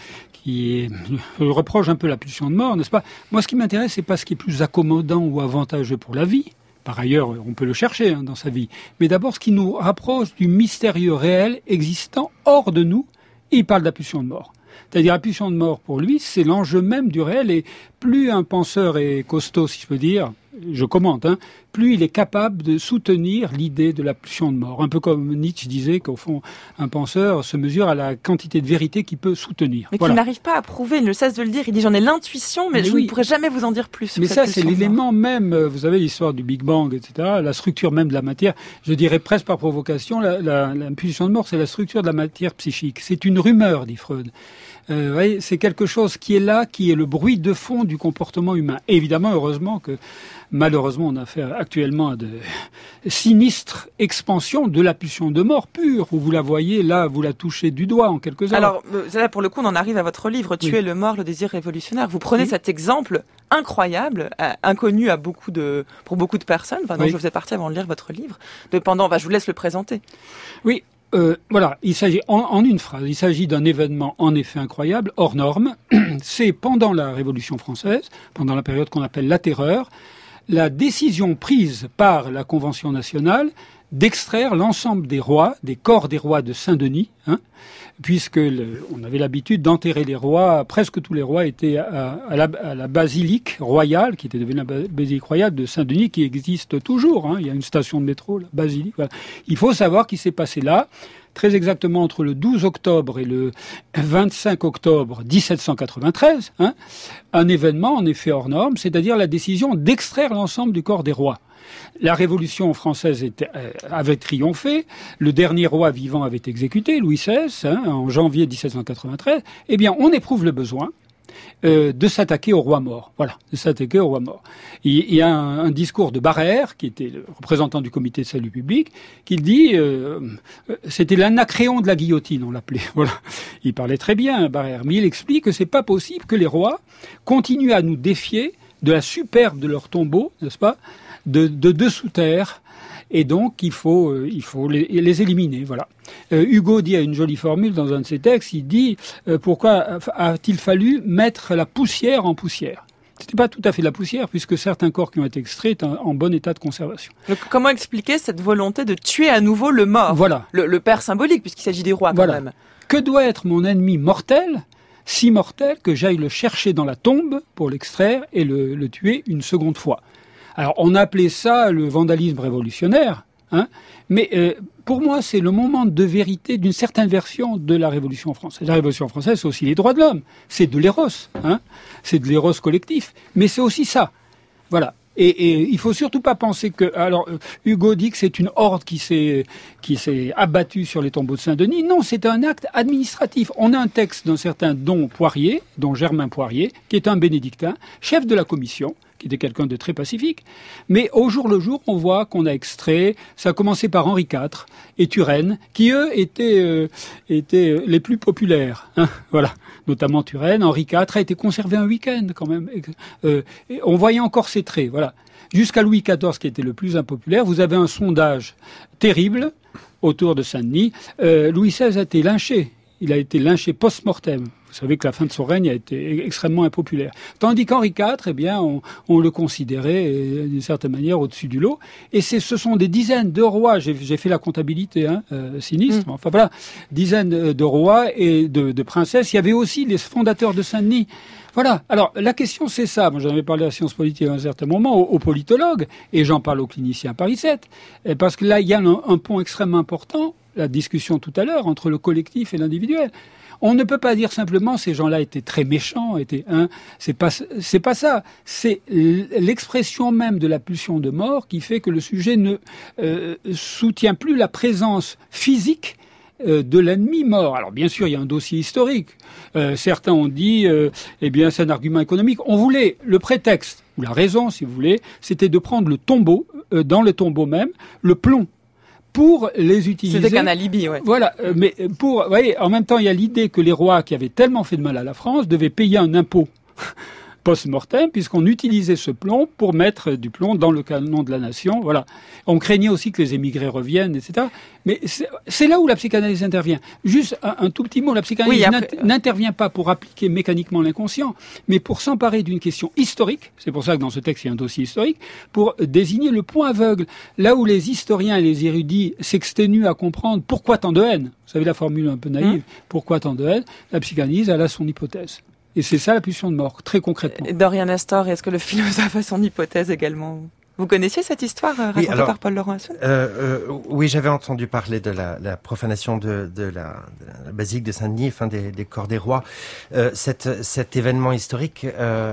qui reproche un peu la pulsion de mort, n'est-ce pas? Moi, ce qui m'intéresse, c'est pas ce qui est plus accommodant ou avantageux pour la vie. Par ailleurs, on peut le chercher dans sa vie. Mais d'abord, ce qui nous rapproche du mystérieux réel existant hors de nous, et il parle de la pulsion de mort. C'est-à-dire la pulsion de mort, pour lui, c'est l'enjeu même du réel. Et plus un penseur est costaud, si je peux dire, je commente, plus il est capable de soutenir l'idée de la pulsion de mort. Un peu comme Nietzsche disait qu'au fond, un penseur se mesure à la quantité de vérité qu'il peut soutenir. Mais qu'il n'arrive pas à prouver, il ne cesse de le dire. Il dit j'en ai l'intuition, mais je ne pourrais jamais vous en dire plus. Mais ça, c'est l'élément même, vous savez, l'histoire du Big Bang, etc., la structure même de la matière. Je dirais presque par provocation, la pulsion de mort, c'est la structure de la matière psychique. C'est une rumeur, dit Freud. Voyez, c'est quelque chose qui est là, qui est le bruit de fond du comportement humain. Et évidemment, malheureusement, on a affaire actuellement à de sinistres expansions de la pulsion de mort pure, où vous la voyez, là, vous la touchez du doigt, en quelque sorte. Alors, là, pour le coup, on en arrive à votre livre, Tuer le mort, le désir révolutionnaire. Vous prenez cet exemple incroyable, inconnu pour beaucoup de personnes, dont je faisais partie avant de lire votre livre, je vous laisse le présenter. Oui. Voilà, il s'agit en une phrase, il s'agit d'un événement en effet incroyable, hors norme. C'est pendant la Révolution française, pendant la période qu'on appelle la Terreur, la décision prise par la Convention nationale d'extraire l'ensemble des rois, des corps des rois de Saint-Denis, puisque on avait l'habitude d'enterrer les rois, presque tous les rois étaient à la basilique royale, qui était devenue la basilique royale de Saint-Denis, qui existe toujours. Il y a une station de métro, la basilique. Voilà. Il faut savoir qu'il s'est passé là, très exactement entre le 12 octobre et le 25 octobre 1793, un événement en effet hors norme, c'est-à-dire la décision d'extraire l'ensemble du corps des rois. La Révolution française avait triomphé, le dernier roi vivant avait été exécuté, Louis XVI, en janvier 1793. Eh bien, on éprouve le besoin de s'attaquer au roi mort. Voilà, de s'attaquer au roi mort. Il y a un discours de Barrère, qui était le représentant du comité de salut public, qui dit, c'était l'Anacréon de la guillotine, on l'appelait. Voilà. Il parlait très bien, Barrère, mais il explique que c'est pas possible que les rois continuent à nous défier de la superbe de leur tombeau, n'est-ce pas, de dessous terre, et donc il faut les éliminer. Voilà. Hugo dit à une jolie formule dans un de ses textes, il dit pourquoi a-t-il fallu mettre la poussière en poussière? C'était pas tout à fait la poussière, puisque certains corps qui ont été extraits sont en bon état de conservation. Donc, comment expliquer cette volonté de tuer à nouveau le mort? Voilà. Le père symbolique, puisqu'il s'agit des rois quand même. Que doit être mon ennemi mortel, si mortel que j'aille le chercher dans la tombe pour l'extraire et le tuer une seconde fois? Alors, on appelait ça le vandalisme révolutionnaire, mais pour moi, c'est le moment de vérité d'une certaine version de la Révolution française. La Révolution française, c'est aussi les droits de l'homme, c'est de l'éros, c'est de l'éros collectif, mais c'est aussi ça. Voilà. Et il faut surtout pas penser que... Alors, Hugo dit que c'est une horde qui s'est abattue sur les tombeaux de Saint-Denis. Non, c'est un acte administratif. On a un texte d'un certain Dom Germain Poirier, qui est un bénédictin, chef de la commission, qui était quelqu'un de très pacifique. Mais au jour le jour, on voit qu'on a extrait, ça a commencé par Henri IV et Turenne, qui eux étaient les plus populaires. Voilà, notamment Turenne. Henri IV a été conservé un week-end quand même. On voyait encore ses traits, voilà. Jusqu'à Louis XIV, qui était le plus impopulaire, vous avez un sondage terrible autour de Saint-Denis. Louis XVI a été lynché. Il a été lynché post-mortem. Vous savez que la fin de son règne a été extrêmement impopulaire. Tandis qu'Henri IV, eh bien, on le considérait d'une certaine manière au-dessus du lot. Et ce sont des dizaines de rois. J'ai fait la comptabilité, sinistre. Enfin voilà, dizaines de rois et de princesses. Il y avait aussi les fondateurs de Saint-Denis. Voilà. Alors, la question, c'est ça. Moi, j'en avais parlé à la science politique à un certain moment, aux politologues, et j'en parle aux cliniciens à Paris 7. Parce que là, il y a un pont extrêmement important, la discussion tout à l'heure, entre le collectif et l'individuel. On ne peut pas dire simplement ces gens-là étaient très méchants, c'est pas ça. C'est l'expression même de la pulsion de mort qui fait que le sujet ne soutient plus la présence physique de l'ennemi mort. Alors bien sûr, il y a un dossier historique. Certains ont dit, c'est un argument économique. On voulait le prétexte ou la raison, si vous voulez, c'était de prendre le tombeau, dans le tombeau même, le plomb, pour les utiliser. C'était qu'un alibi, ouais. Voilà, mais en même temps, il y a l'idée que les rois qui avaient tellement fait de mal à la France devaient payer un impôt post-mortem, puisqu'on utilisait ce plomb pour mettre du plomb dans le canon de la nation. Voilà. On craignait aussi que les émigrés reviennent, etc. Mais c'est là où la psychanalyse intervient. Juste un tout petit mot, la psychanalyse n'intervient pas pour appliquer mécaniquement l'inconscient, mais pour s'emparer d'une question historique. C'est pour ça que dans ce texte, il y a un dossier historique, pour désigner le point aveugle. Là où les historiens et les érudits s'exténuent à comprendre pourquoi tant de haine. Vous savez la formule un peu naïve, pourquoi tant de haine, la psychanalyse, elle a son hypothèse. Et c'est ça la pulsion de mort, très concrètement. Dorian Astor, est-ce que le philosophe a son hypothèse également ? Vous connaissiez cette histoire racontée par Paul Laurent Assoun ? Oui, j'avais entendu parler de la profanation de la basilique de Saint-Denis, enfin des corps des rois. Cet événement historique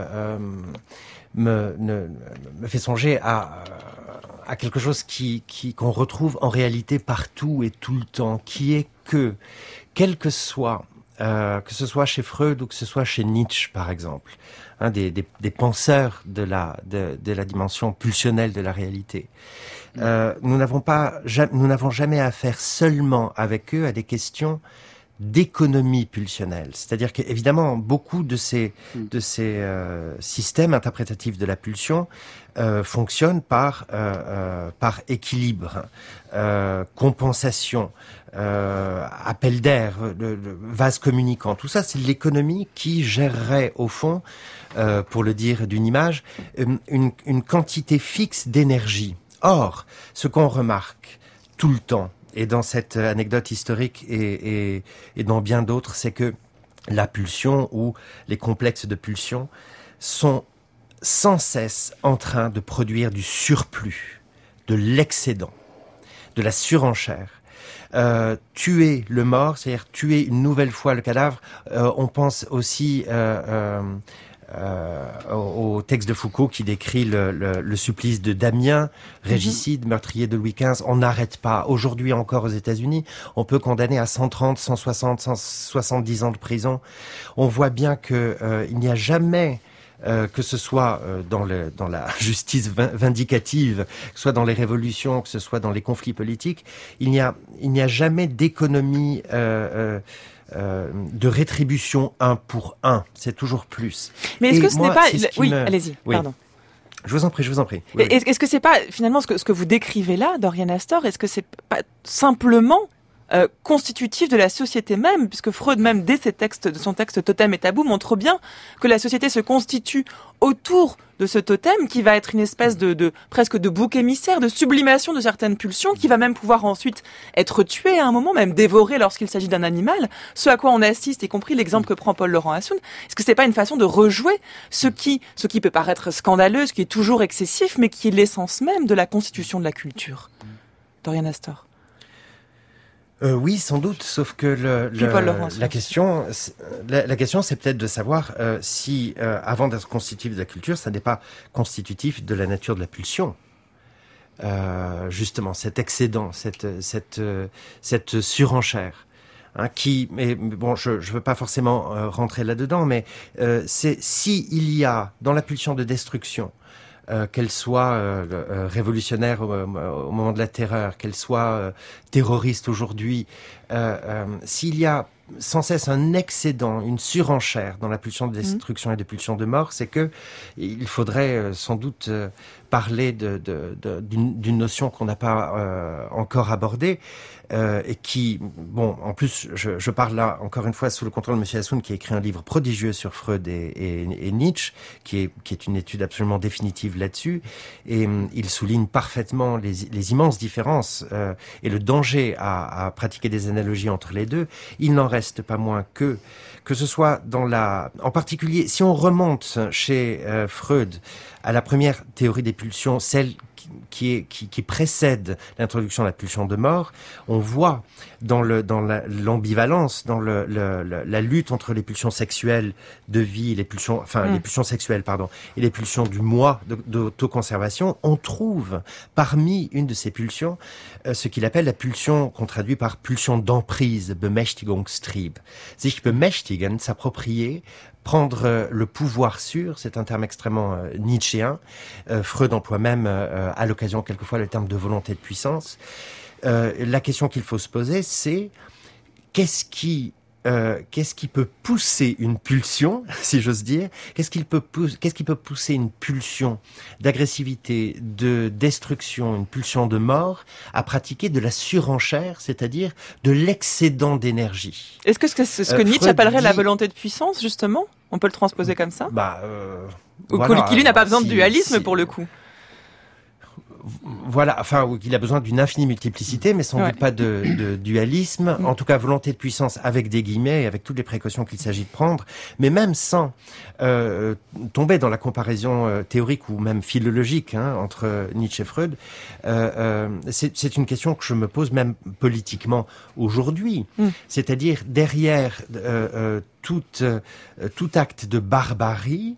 me fait songer à quelque chose qu'on retrouve en réalité partout et tout le temps, qui est que, quel que ce soit chez Freud ou que ce soit chez Nietzsche, par exemple, des penseurs de la dimension pulsionnelle de la réalité. Nous n'avons jamais affaire seulement avec eux à des questions d'économie pulsionnelle. C'est-à-dire qu'évidemment, beaucoup de ces systèmes interprétatifs de la pulsion fonctionnent par équilibre, compensation, appel d'air, le vase communicant. Tout ça, c'est l'économie qui gérerait, au fond, pour le dire d'une image, une quantité fixe d'énergie. Or, ce qu'on remarque tout le temps, et dans cette anecdote historique et dans bien d'autres, c'est que la pulsion ou les complexes de pulsion sont sans cesse en train de produire du surplus, de l'excédent, de la surenchère. Tuer le mort, c'est-à-dire tuer une nouvelle fois le cadavre. On pense aussi au texte de Foucault qui décrit le supplice de Damien, régicide, meurtrier de Louis XV. On n'arrête pas. Aujourd'hui encore aux États-Unis, on peut condamner à 130, 160, 170 ans de prison. On voit bien que il n'y a jamais que ce soit dans la justice vindicative, que ce soit dans les révolutions, que ce soit dans les conflits politiques, il n'y a jamais d'économie de rétribution 1 pour 1. C'est toujours plus. Mais est-ce que ce n'est pas... Oui, allez-y, oui. Pardon. Je vous en prie. Oui. Est-ce que c'est pas, finalement, ce que vous décrivez là, Dorian Astor, est-ce que c'est pas simplement constitutif de la société même, puisque Freud même dès de son texte Totem et Tabou montre bien que la société se constitue autour de ce totem qui va être une espèce de presque de bouc émissaire, de sublimation de certaines pulsions, qui va même pouvoir ensuite être tué à un moment, même dévoré lorsqu'il s'agit d'un animal, ce à quoi on assiste, y compris l'exemple que prend Paul Laurent Assoun. Est-ce que c'est pas une façon de rejouer ce qui peut paraître scandaleux, ce qui est toujours excessif, mais qui est l'essence même de la constitution de la culture? Dorian Astor. Oui, sans doute, sauf que la question, c'est peut-être de savoir si, avant d'être constitutif de la culture, ça n'est pas constitutif de la nature de la pulsion. Justement, cet excédent, cette surenchère, mais bon, je veux pas forcément rentrer là-dedans, mais c'est il y a dans la pulsion de destruction, qu'elle soit révolutionnaire au moment de la terreur, qu'elle soit terroriste aujourd'hui, s'il y a sans cesse un excédent, une surenchère dans la pulsion de destruction et de pulsion de mort, c'est que il faudrait sans doute parler d'une notion qu'on n'a pas encore abordée, et qui, bon, en plus, je parle là encore une fois sous le contrôle de M. Assoun, qui a écrit un livre prodigieux sur Freud et Nietzsche, qui est une étude absolument définitive là-dessus, et il souligne parfaitement les immenses différences et le danger à pratiquer des analogies entre les deux. Il n'en reste pas moins que ce soit en particulier, si on remonte chez Freud à la première théorie des pulsions, celle qui précède l'introduction de la pulsion de mort, on voit dans l'ambivalence, dans la lutte entre les pulsions sexuelles de vie, les pulsions sexuelles, et les pulsions du moi, d'autoconservation, on trouve parmi une de ces pulsions ce qu'il appelle la pulsion qu'on traduit par pulsion d'emprise, Bemächtigungstrieb. Sich bemächtigen, s'approprier, prendre le pouvoir sur, c'est un terme extrêmement nietzschéen. Freud emploie même à l'occasion quelquefois le terme de volonté de puissance. La question qu'il faut se poser, c'est qu'est-ce qui qu'est-ce qui peut pousser une pulsion, si j'ose dire, qu'est-ce qui peut pousser une pulsion d'agressivité, de destruction, une pulsion de mort, à pratiquer de la surenchère, c'est-à-dire de l'excédent d'énergie. Est-ce que c'est ce que Nietzsche appellerait la volonté de puissance, justement ? On peut le transposer comme ça ? Ou voilà, qui lui n'a pas besoin de dualisme pour le coup. Voilà, enfin, il a besoin d'une infinie multiplicité, mais sans doute pas de dualisme. En tout cas, volonté de puissance avec des guillemets, avec toutes les précautions qu'il s'agit de prendre. Mais même sans tomber dans la comparaison théorique ou même philologique entre Nietzsche et Freud, c'est une question que je me pose même politiquement aujourd'hui. C'est-à-dire, derrière tout acte de barbarie,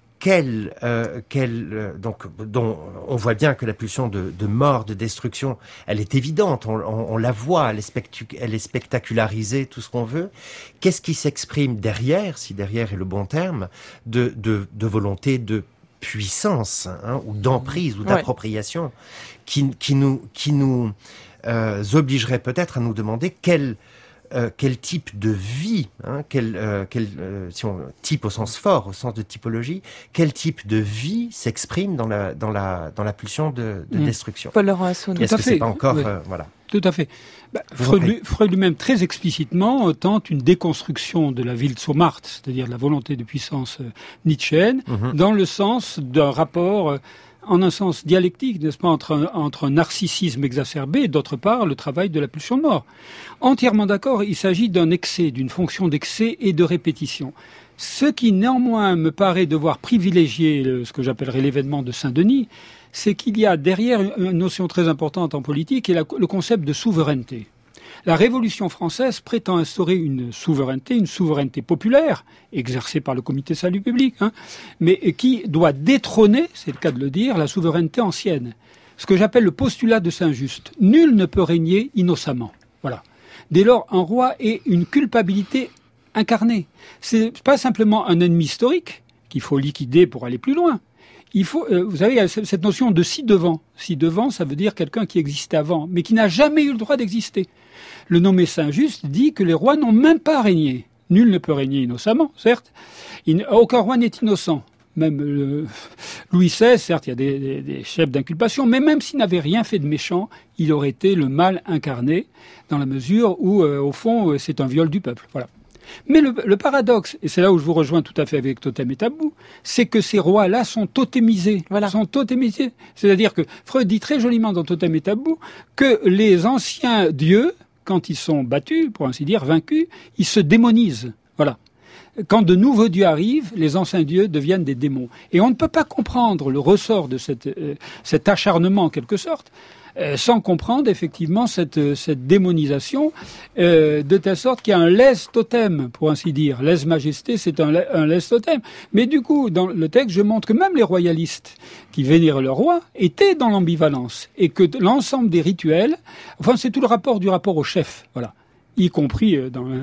donc, dont on voit bien que la pulsion de mort, de destruction, elle est évidente, on la voit, elle est spectacularisée, tout ce qu'on veut. Qu'est-ce qui s'exprime derrière, si derrière est le bon terme, de volonté de puissance, ou d'emprise, ou d'appropriation, qui nous obligerait peut-être à nous demander quel type de vie, si on type au sens fort, au sens de typologie, quel type de vie s'exprime dans la pulsion de destruction. Paul Laurent Assaut, est-ce que c'est pas encore voilà. Tout à fait. Freud lui-même très explicitement tente une déconstruction de la Wildsomart, c'est-à-dire de la volonté de puissance nietzschéenne, dans le sens d'un rapport en un sens dialectique, n'est-ce pas, entre un narcissisme exacerbé et d'autre part le travail de la pulsion de mort. Entièrement d'accord, il s'agit d'un excès, d'une fonction d'excès et de répétition. Ce qui néanmoins me paraît devoir privilégier ce que j'appellerais l'événement de Saint-Denis, c'est qu'il y a derrière une notion très importante en politique qui est le concept de souveraineté. La Révolution française prétend instaurer une souveraineté populaire, exercée par le Comité Salut Public, mais qui doit détrôner, c'est le cas de le dire, la souveraineté ancienne. Ce que j'appelle le postulat de Saint-Just. Nul ne peut régner innocemment. Voilà. Dès lors, un roi est une culpabilité incarnée. C'est pas simplement un ennemi historique qu'il faut liquider pour aller plus loin. Il faut, vous savez, il y a cette notion de ci-devant. Ci-devant, ça veut dire quelqu'un qui existait avant, mais qui n'a jamais eu le droit d'exister. Le nommé Saint-Just dit que les rois n'ont même pas régné. Nul ne peut régner innocemment, certes. Aucun roi n'est innocent. Même Louis XVI, certes, il y a des chefs d'inculpation, mais même s'il n'avait rien fait de méchant, il aurait été le mal incarné, dans la mesure où, au fond, c'est un viol du peuple. Voilà. Mais le paradoxe, et c'est là où je vous rejoins tout à fait avec Totem et Tabou, c'est que ces rois-là sont totémisés. Voilà. Sont totémisés. C'est-à-dire que Freud dit très joliment dans Totem et Tabou que les anciens dieux, quand ils sont battus, pour ainsi dire, vaincus, ils se démonisent. Voilà. Quand de nouveaux dieux arrivent, les anciens dieux deviennent des démons. Et on ne peut pas comprendre le ressort de cet acharnement, en quelque sorte, sans comprendre effectivement cette démonisation, de telle sorte qu'il y a un lèse-totem, pour ainsi dire. Lèse-majesté, c'est un lèse-totem. Mais du coup, dans le texte, je montre que même les royalistes qui vénéraient le roi étaient dans l'ambivalence. Et que l'ensemble des rituels, enfin c'est tout le rapport au chef, voilà. Y compris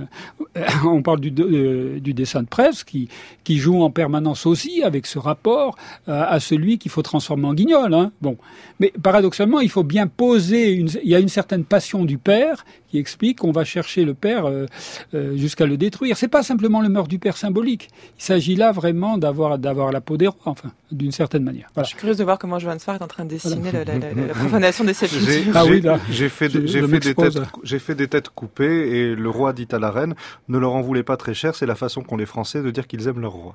on parle du dessin de presse qui joue en permanence aussi avec ce rapport à celui qu'il faut transformer en guignol. Bon, mais paradoxalement, il faut bien poser il y a une certaine passion du père qui explique qu'on va chercher le père jusqu'à le détruire. C'est pas simplement le meurtre du père symbolique. Il s'agit là vraiment d'avoir la peau des rois, enfin, d'une certaine manière. Voilà. Je suis curieuse de voir comment Johann Sfar est en train de dessiner la profanation des sépultures. J'ai fait des têtes coupées. Et le roi dit à la reine, ne leur en voulez pas très cher, c'est la façon qu'ont les Français de dire qu'ils aiment leur roi.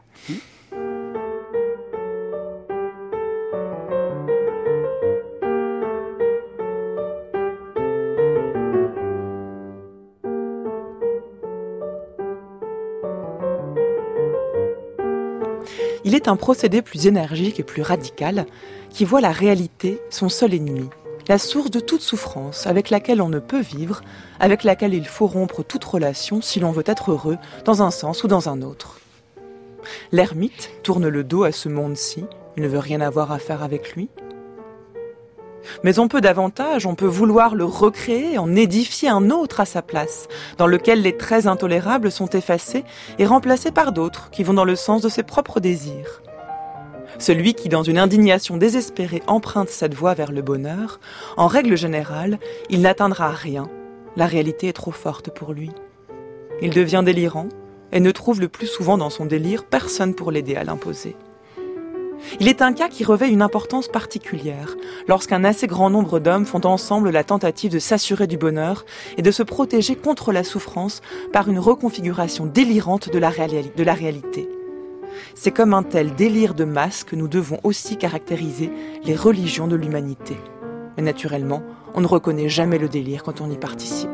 Il est un procédé plus énergique et plus radical qui voit la réalité son seul ennemi. La source de toute souffrance, avec laquelle on ne peut vivre, avec laquelle il faut rompre toute relation si l'on veut être heureux, dans un sens ou dans un autre. L'ermite tourne le dos à ce monde-ci, il ne veut rien avoir à faire avec lui. Mais on peut davantage, on peut vouloir le recréer, en édifier un autre à sa place, dans lequel les traits intolérables sont effacés et remplacés par d'autres qui vont dans le sens de ses propres désirs. Celui qui, dans une indignation désespérée, emprunte cette voie vers le bonheur, en règle générale, il n'atteindra rien. La réalité est trop forte pour lui. Il devient délirant et ne trouve le plus souvent dans son délire personne pour l'aider à l'imposer. Il est un cas qui revêt une importance particulière lorsqu'un assez grand nombre d'hommes font ensemble la tentative de s'assurer du bonheur et de se protéger contre la souffrance par une reconfiguration délirante de la réalité. C'est comme un tel délire de masse que nous devons aussi caractériser les religions de l'humanité. Mais naturellement, on ne reconnaît jamais le délire quand on y participe.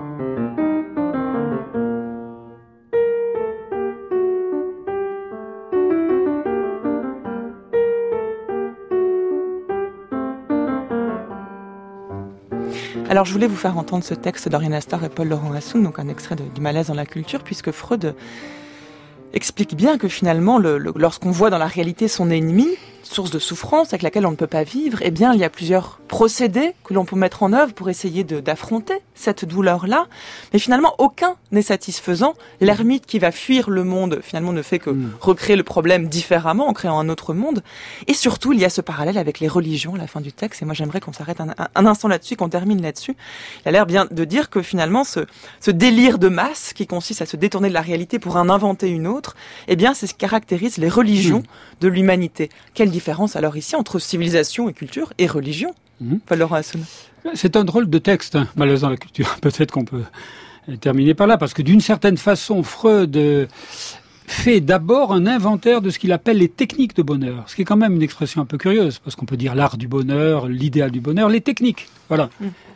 Alors je voulais vous faire entendre ce texte d'Oriane Astor et Paul-Laurent Assoun, donc un extrait du Malaise dans la culture, puisque Freud explique bien que finalement, lorsqu'on voit dans la réalité son ennemi, source de souffrance avec laquelle on ne peut pas vivre, eh bien il y a plusieurs procédés que l'on peut mettre en œuvre pour essayer d'affronter cette douleur-là. Mais finalement, aucun n'est satisfaisant. L'ermite qui va fuir le monde, finalement, ne fait que recréer le problème différemment en créant un autre monde. Et surtout, il y a ce parallèle avec les religions à la fin du texte. Et moi, j'aimerais qu'on s'arrête un instant là-dessus, qu'on termine là-dessus. Il a l'air bien de dire que finalement, ce délire de masse qui consiste à se détourner de la réalité pour en inventer une autre, eh bien, c'est ce qui caractérise les religions de l'humanité. Quelle différence alors ici entre civilisation et culture et religion? Paul-Laurent Assoun. C'est un drôle de texte, Malaise dans la culture. Peut-être qu'on peut terminer par là, parce que d'une certaine façon, Freud fait d'abord un inventaire de ce qu'il appelle les techniques de bonheur, ce qui est quand même une expression un peu curieuse, parce qu'on peut dire l'art du bonheur, l'idéal du bonheur, les techniques, voilà.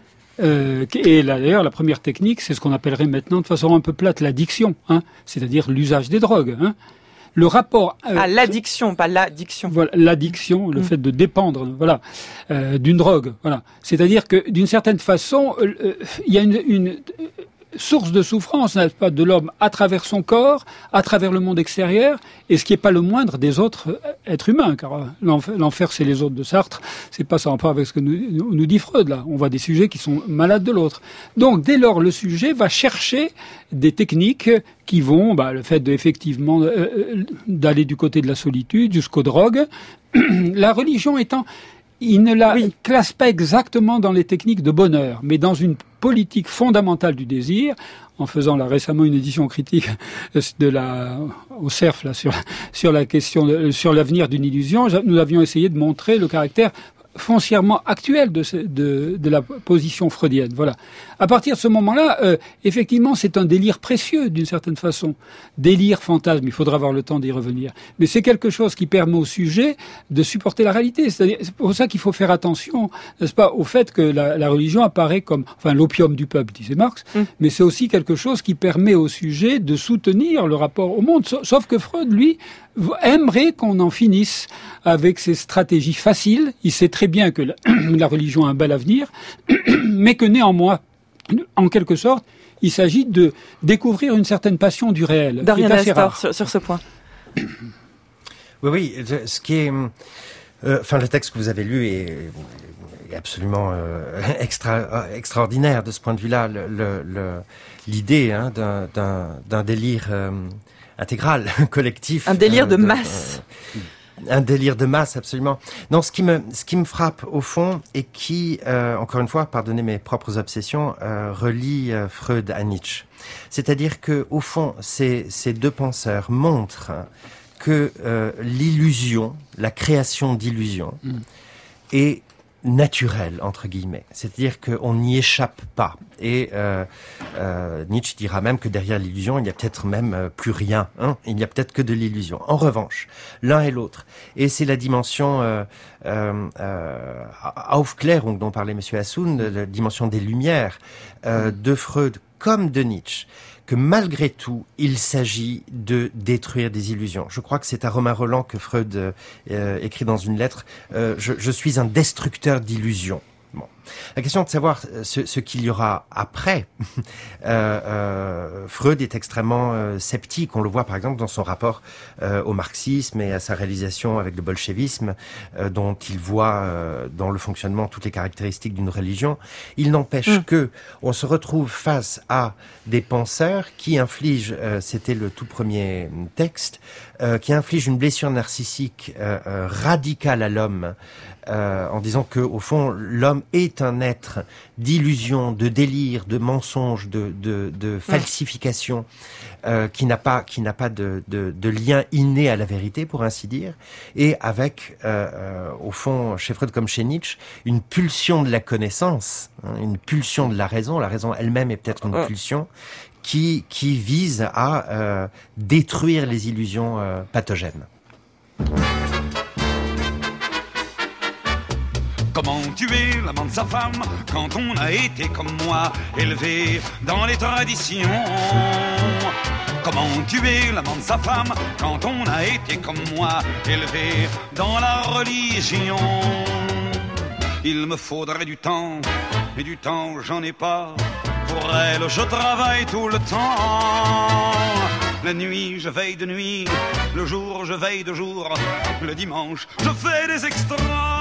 Et là, d'ailleurs, la première technique, c'est ce qu'on appellerait maintenant de façon un peu plate l'addiction, c'est-à-dire l'usage des drogues. Le rapport l'addiction, pas l'addiction. Voilà, l'addiction, le fait de dépendre, d'une drogue. Voilà, c'est-à-dire que d'une certaine façon, il y a une source de souffrance, n'est-ce pas, de l'homme à travers son corps, à travers le monde extérieur, et ce qui n'est pas le moindre des autres êtres humains, car l'enfer c'est les autres de Sartre, c'est pas ça en rapport avec ce que nous dit Freud là. On voit des sujets qui sont malades de l'autre. Donc dès lors le sujet va chercher des techniques qui vont, le fait effectivement d'aller du côté de la solitude jusqu'aux drogues. La religion étant, il ne la classe pas exactement dans les techniques de bonheur, mais dans une politique fondamentale du désir, en faisant là récemment une édition critique au CERF là, sur la question sur l'avenir d'une illusion, nous avions essayé de montrer le caractère foncièrement actuel de la position freudienne. Voilà. À partir de ce moment-là, effectivement, c'est un délire précieux d'une certaine façon. Délire, fantasme, il faudra avoir le temps d'y revenir. Mais c'est quelque chose qui permet au sujet de supporter la réalité. C'est pour ça qu'il faut faire attention, n'est-ce pas, au fait que la religion apparaît comme, l'opium du peuple, disait Marx, mais c'est aussi quelque chose qui permet au sujet de soutenir le rapport au monde. Sauf que Freud, lui, aimerait qu'on en finisse avec ces stratégies faciles. Il sait très bien que la religion a un bel avenir, mais que néanmoins, en quelque sorte, il s'agit de découvrir une certaine passion du réel. Doriane Astor, sur ce point. Oui, ce qui est... le texte que vous avez lu est absolument extraordinaire de ce point de vue-là. L'idée d'un délire intégral, collectif. Un délire de masse. Un délire de masse, absolument. Non, ce qui me frappe au fond et qui, encore une fois, pardonnez mes propres obsessions, relie Freud à Nietzsche. C'est-à-dire que, au fond, ces deux penseurs montrent que l'illusion, la création d'illusions, est naturelle, entre guillemets. C'est-à-dire qu'on n'y échappe pas. Et Nietzsche dira même que derrière l'illusion, il n'y a peut-être même plus rien. Il n'y a peut-être que de l'illusion. En revanche, l'un et l'autre. Et c'est la dimension Aufklärung dont parlait M. Assoun, la dimension des lumières de Freud comme de Nietzsche, que malgré tout, il s'agit de détruire des illusions. Je crois que c'est à Romain Rolland que Freud écrit dans une lettre « Je suis un destructeur d'illusions ». Bon. La question de savoir ce qu'il y aura après, Freud est extrêmement sceptique. On le voit par exemple dans son rapport au marxisme et à sa réalisation avec le bolchevisme, dont il voit dans le fonctionnement toutes les caractéristiques d'une religion. Il n'empêche que on se retrouve face à des penseurs qui infligent, c'était le tout premier texte, qui infligent une blessure narcissique radicale à l'homme, en disant que au fond l'homme est est un être d'illusion, de délire, de mensonge, de falsification, qui n'a pas de lien inné à la vérité, pour ainsi dire, et avec, au fond, chez Freud comme chez Nietzsche, une pulsion de la connaissance, une pulsion de la raison elle-même est peut-être une pulsion, qui vise à détruire les illusions pathogènes. Comment tuer l'amant de sa femme quand on a été comme moi élevé dans les traditions? Comment tuer l'amant de sa femme quand on a été comme moi élevé dans la religion? Il me faudrait du temps, et du temps j'en ai pas. Pour elle je travaille tout le temps. La nuit je veille de nuit, le jour je veille de jour, le dimanche je fais des extras.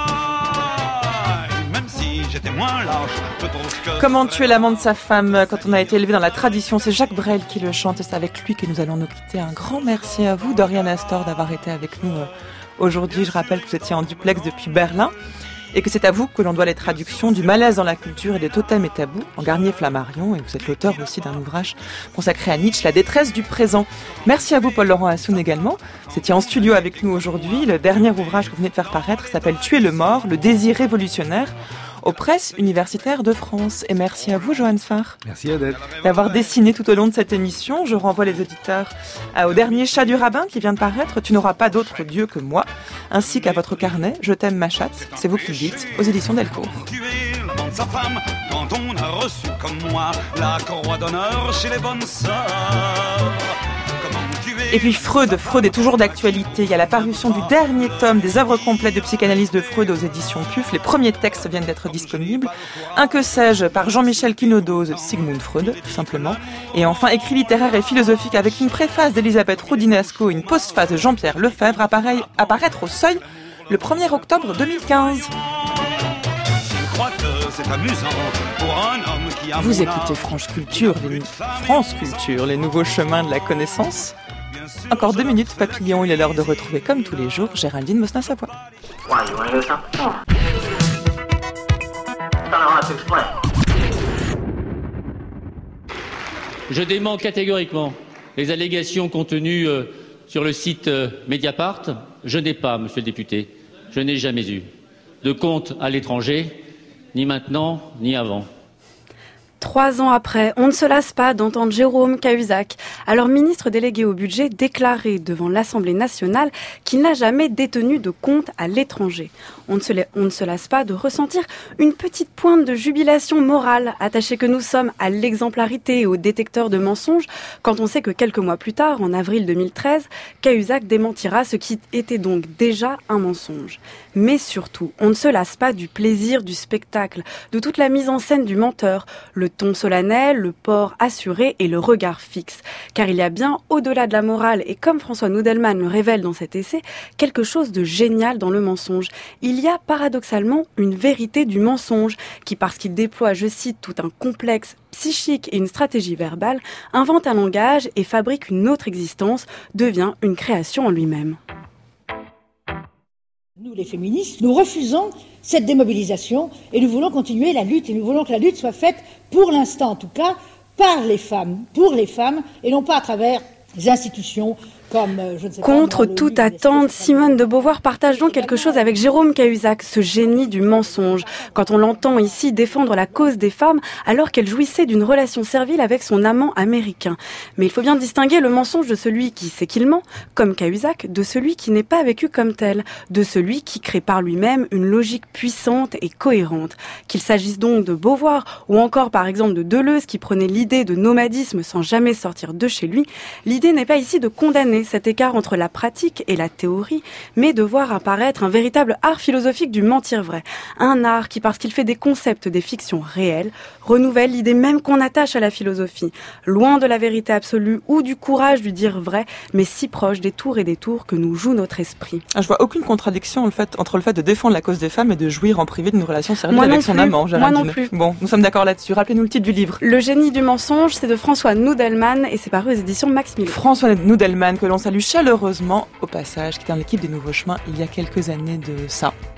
J'étais moins lâche, je trouve que... Comment tuer l'amant de sa femme quand on a été élevé dans la tradition, c'est Jacques Brel qui le chante et c'est avec lui que nous allons nous quitter. Un grand merci à vous, Dorian Astor, d'avoir été avec nous aujourd'hui. Je rappelle que vous étiez en duplex depuis Berlin et que c'est à vous que l'on doit les traductions du Malaise dans la culture et des Totems et tabous en Garnier-Flammarion, et vous êtes l'auteur aussi d'un ouvrage consacré à Nietzsche, La détresse du présent. Merci à vous, Paul-Laurent Assoun, également. Vous étiez en studio avec nous aujourd'hui. Le dernier ouvrage que vous venez de faire paraître s'appelle Tuer le mort, le désir révolutionnaire, aux presses universitaires de France. Et merci à vous, Johan Sfar. Merci Adèle. D'avoir dessiné tout au long de cette émission. Je renvoie les auditeurs au dernier Chat du rabbin qui vient de paraître, Tu n'auras pas d'autre Dieu que moi, ainsi qu'à votre carnet, Je t'aime ma chatte, c'est vous qui le dites, aux éditions Delcourt. Tuer l'amant de sa femme quand on a reçu comme moi la croix d'honneur chez les bonnes sœurs. Et puis Freud est toujours d'actualité. Il y a la parution du dernier tome des œuvres complètes de psychanalyse de Freud aux éditions PUF. Les premiers textes viennent d'être disponibles. Un que sais-je par Jean-Michel Quinaudose, Sigmund Freud, tout simplement. Et enfin, écrit littéraire et philosophique avec une préface d'Elisabeth Roudinesco et une postface de Jean-Pierre Lefebvre, apparaître au Seuil le 1er octobre 2015. Vous écoutez France Culture, les nouveaux chemins de la connaissance. Encore 2 minutes, papillon, il est l'heure de retrouver comme tous les jours Géraldine Mosna-Savoie. Je dément catégoriquement les allégations contenues sur le site Mediapart. Je n'ai pas, monsieur le député, je n'ai jamais eu de compte à l'étranger, ni maintenant, ni avant. 3 ans après, on ne se lasse pas d'entendre Jérôme Cahuzac, alors ministre délégué au budget, déclarer devant l'Assemblée nationale qu'il n'a jamais détenu de compte à l'étranger. On ne se lasse pas de ressentir une petite pointe de jubilation morale, attachée que nous sommes à l'exemplarité et au détecteur de mensonges, quand on sait que quelques mois plus tard, en avril 2013, Cahuzac démentira ce qui était donc déjà un mensonge. Mais surtout, on ne se lasse pas du plaisir du spectacle, de toute la mise en scène du menteur, le ton solennel, le port assuré et le regard fixe. Car il y a bien, au-delà de la morale, et comme François Nudelman le révèle dans cet essai, quelque chose de génial dans le mensonge. Il y a paradoxalement une vérité du mensonge qui, parce qu'il déploie, je cite, tout un complexe psychique et une stratégie verbale, invente un langage et fabrique une autre existence, devient une création en lui-même. Nous, les féministes, nous refusons cette démobilisation et nous voulons continuer la lutte et nous voulons que la lutte soit faite, pour l'instant en tout cas, par les femmes, pour les femmes et non pas à travers les institutions comme, je ne sais Contre pas, toute attente, Simone de Beauvoir partage donc quelque chose avec Jérôme Cahuzac, ce génie du mensonge. Quand on l'entend ici défendre la cause des femmes alors qu'elle jouissait d'une relation servile avec son amant américain. Mais il faut bien distinguer le mensonge de celui qui sait qu'il ment, comme Cahuzac, de celui qui n'est pas vécu comme tel, de celui qui crée par lui-même une logique puissante et cohérente. Qu'il s'agisse donc de Beauvoir ou encore par exemple de Deleuze qui prenait l'idée de nomadisme sans jamais sortir de chez lui, l'idée n'est pas ici de condamner cet écart entre la pratique et la théorie, mais de voir apparaître un véritable art philosophique du mentir vrai. Un art qui, parce qu'il fait des concepts, des fictions réelles, renouvelle l'idée même qu'on attache à la philosophie. Loin de la vérité absolue ou du courage du dire vrai, mais si proche des tours et des tours que nous joue notre esprit. Je vois aucune contradiction entre le fait de défendre la cause des femmes et de jouir en privé d'une relation sérieuse avec son amant. Moi non plus. Bon, nous sommes d'accord là-dessus. Rappelez-nous le titre du livre. Le génie du mensonge, c'est de François Nudelman et c'est paru aux éditions Max Milo. François Nudelman, que l'on salue chaleureusement au passage, qui est dans l'équipe des Nouveaux Chemins il y a quelques années de ça.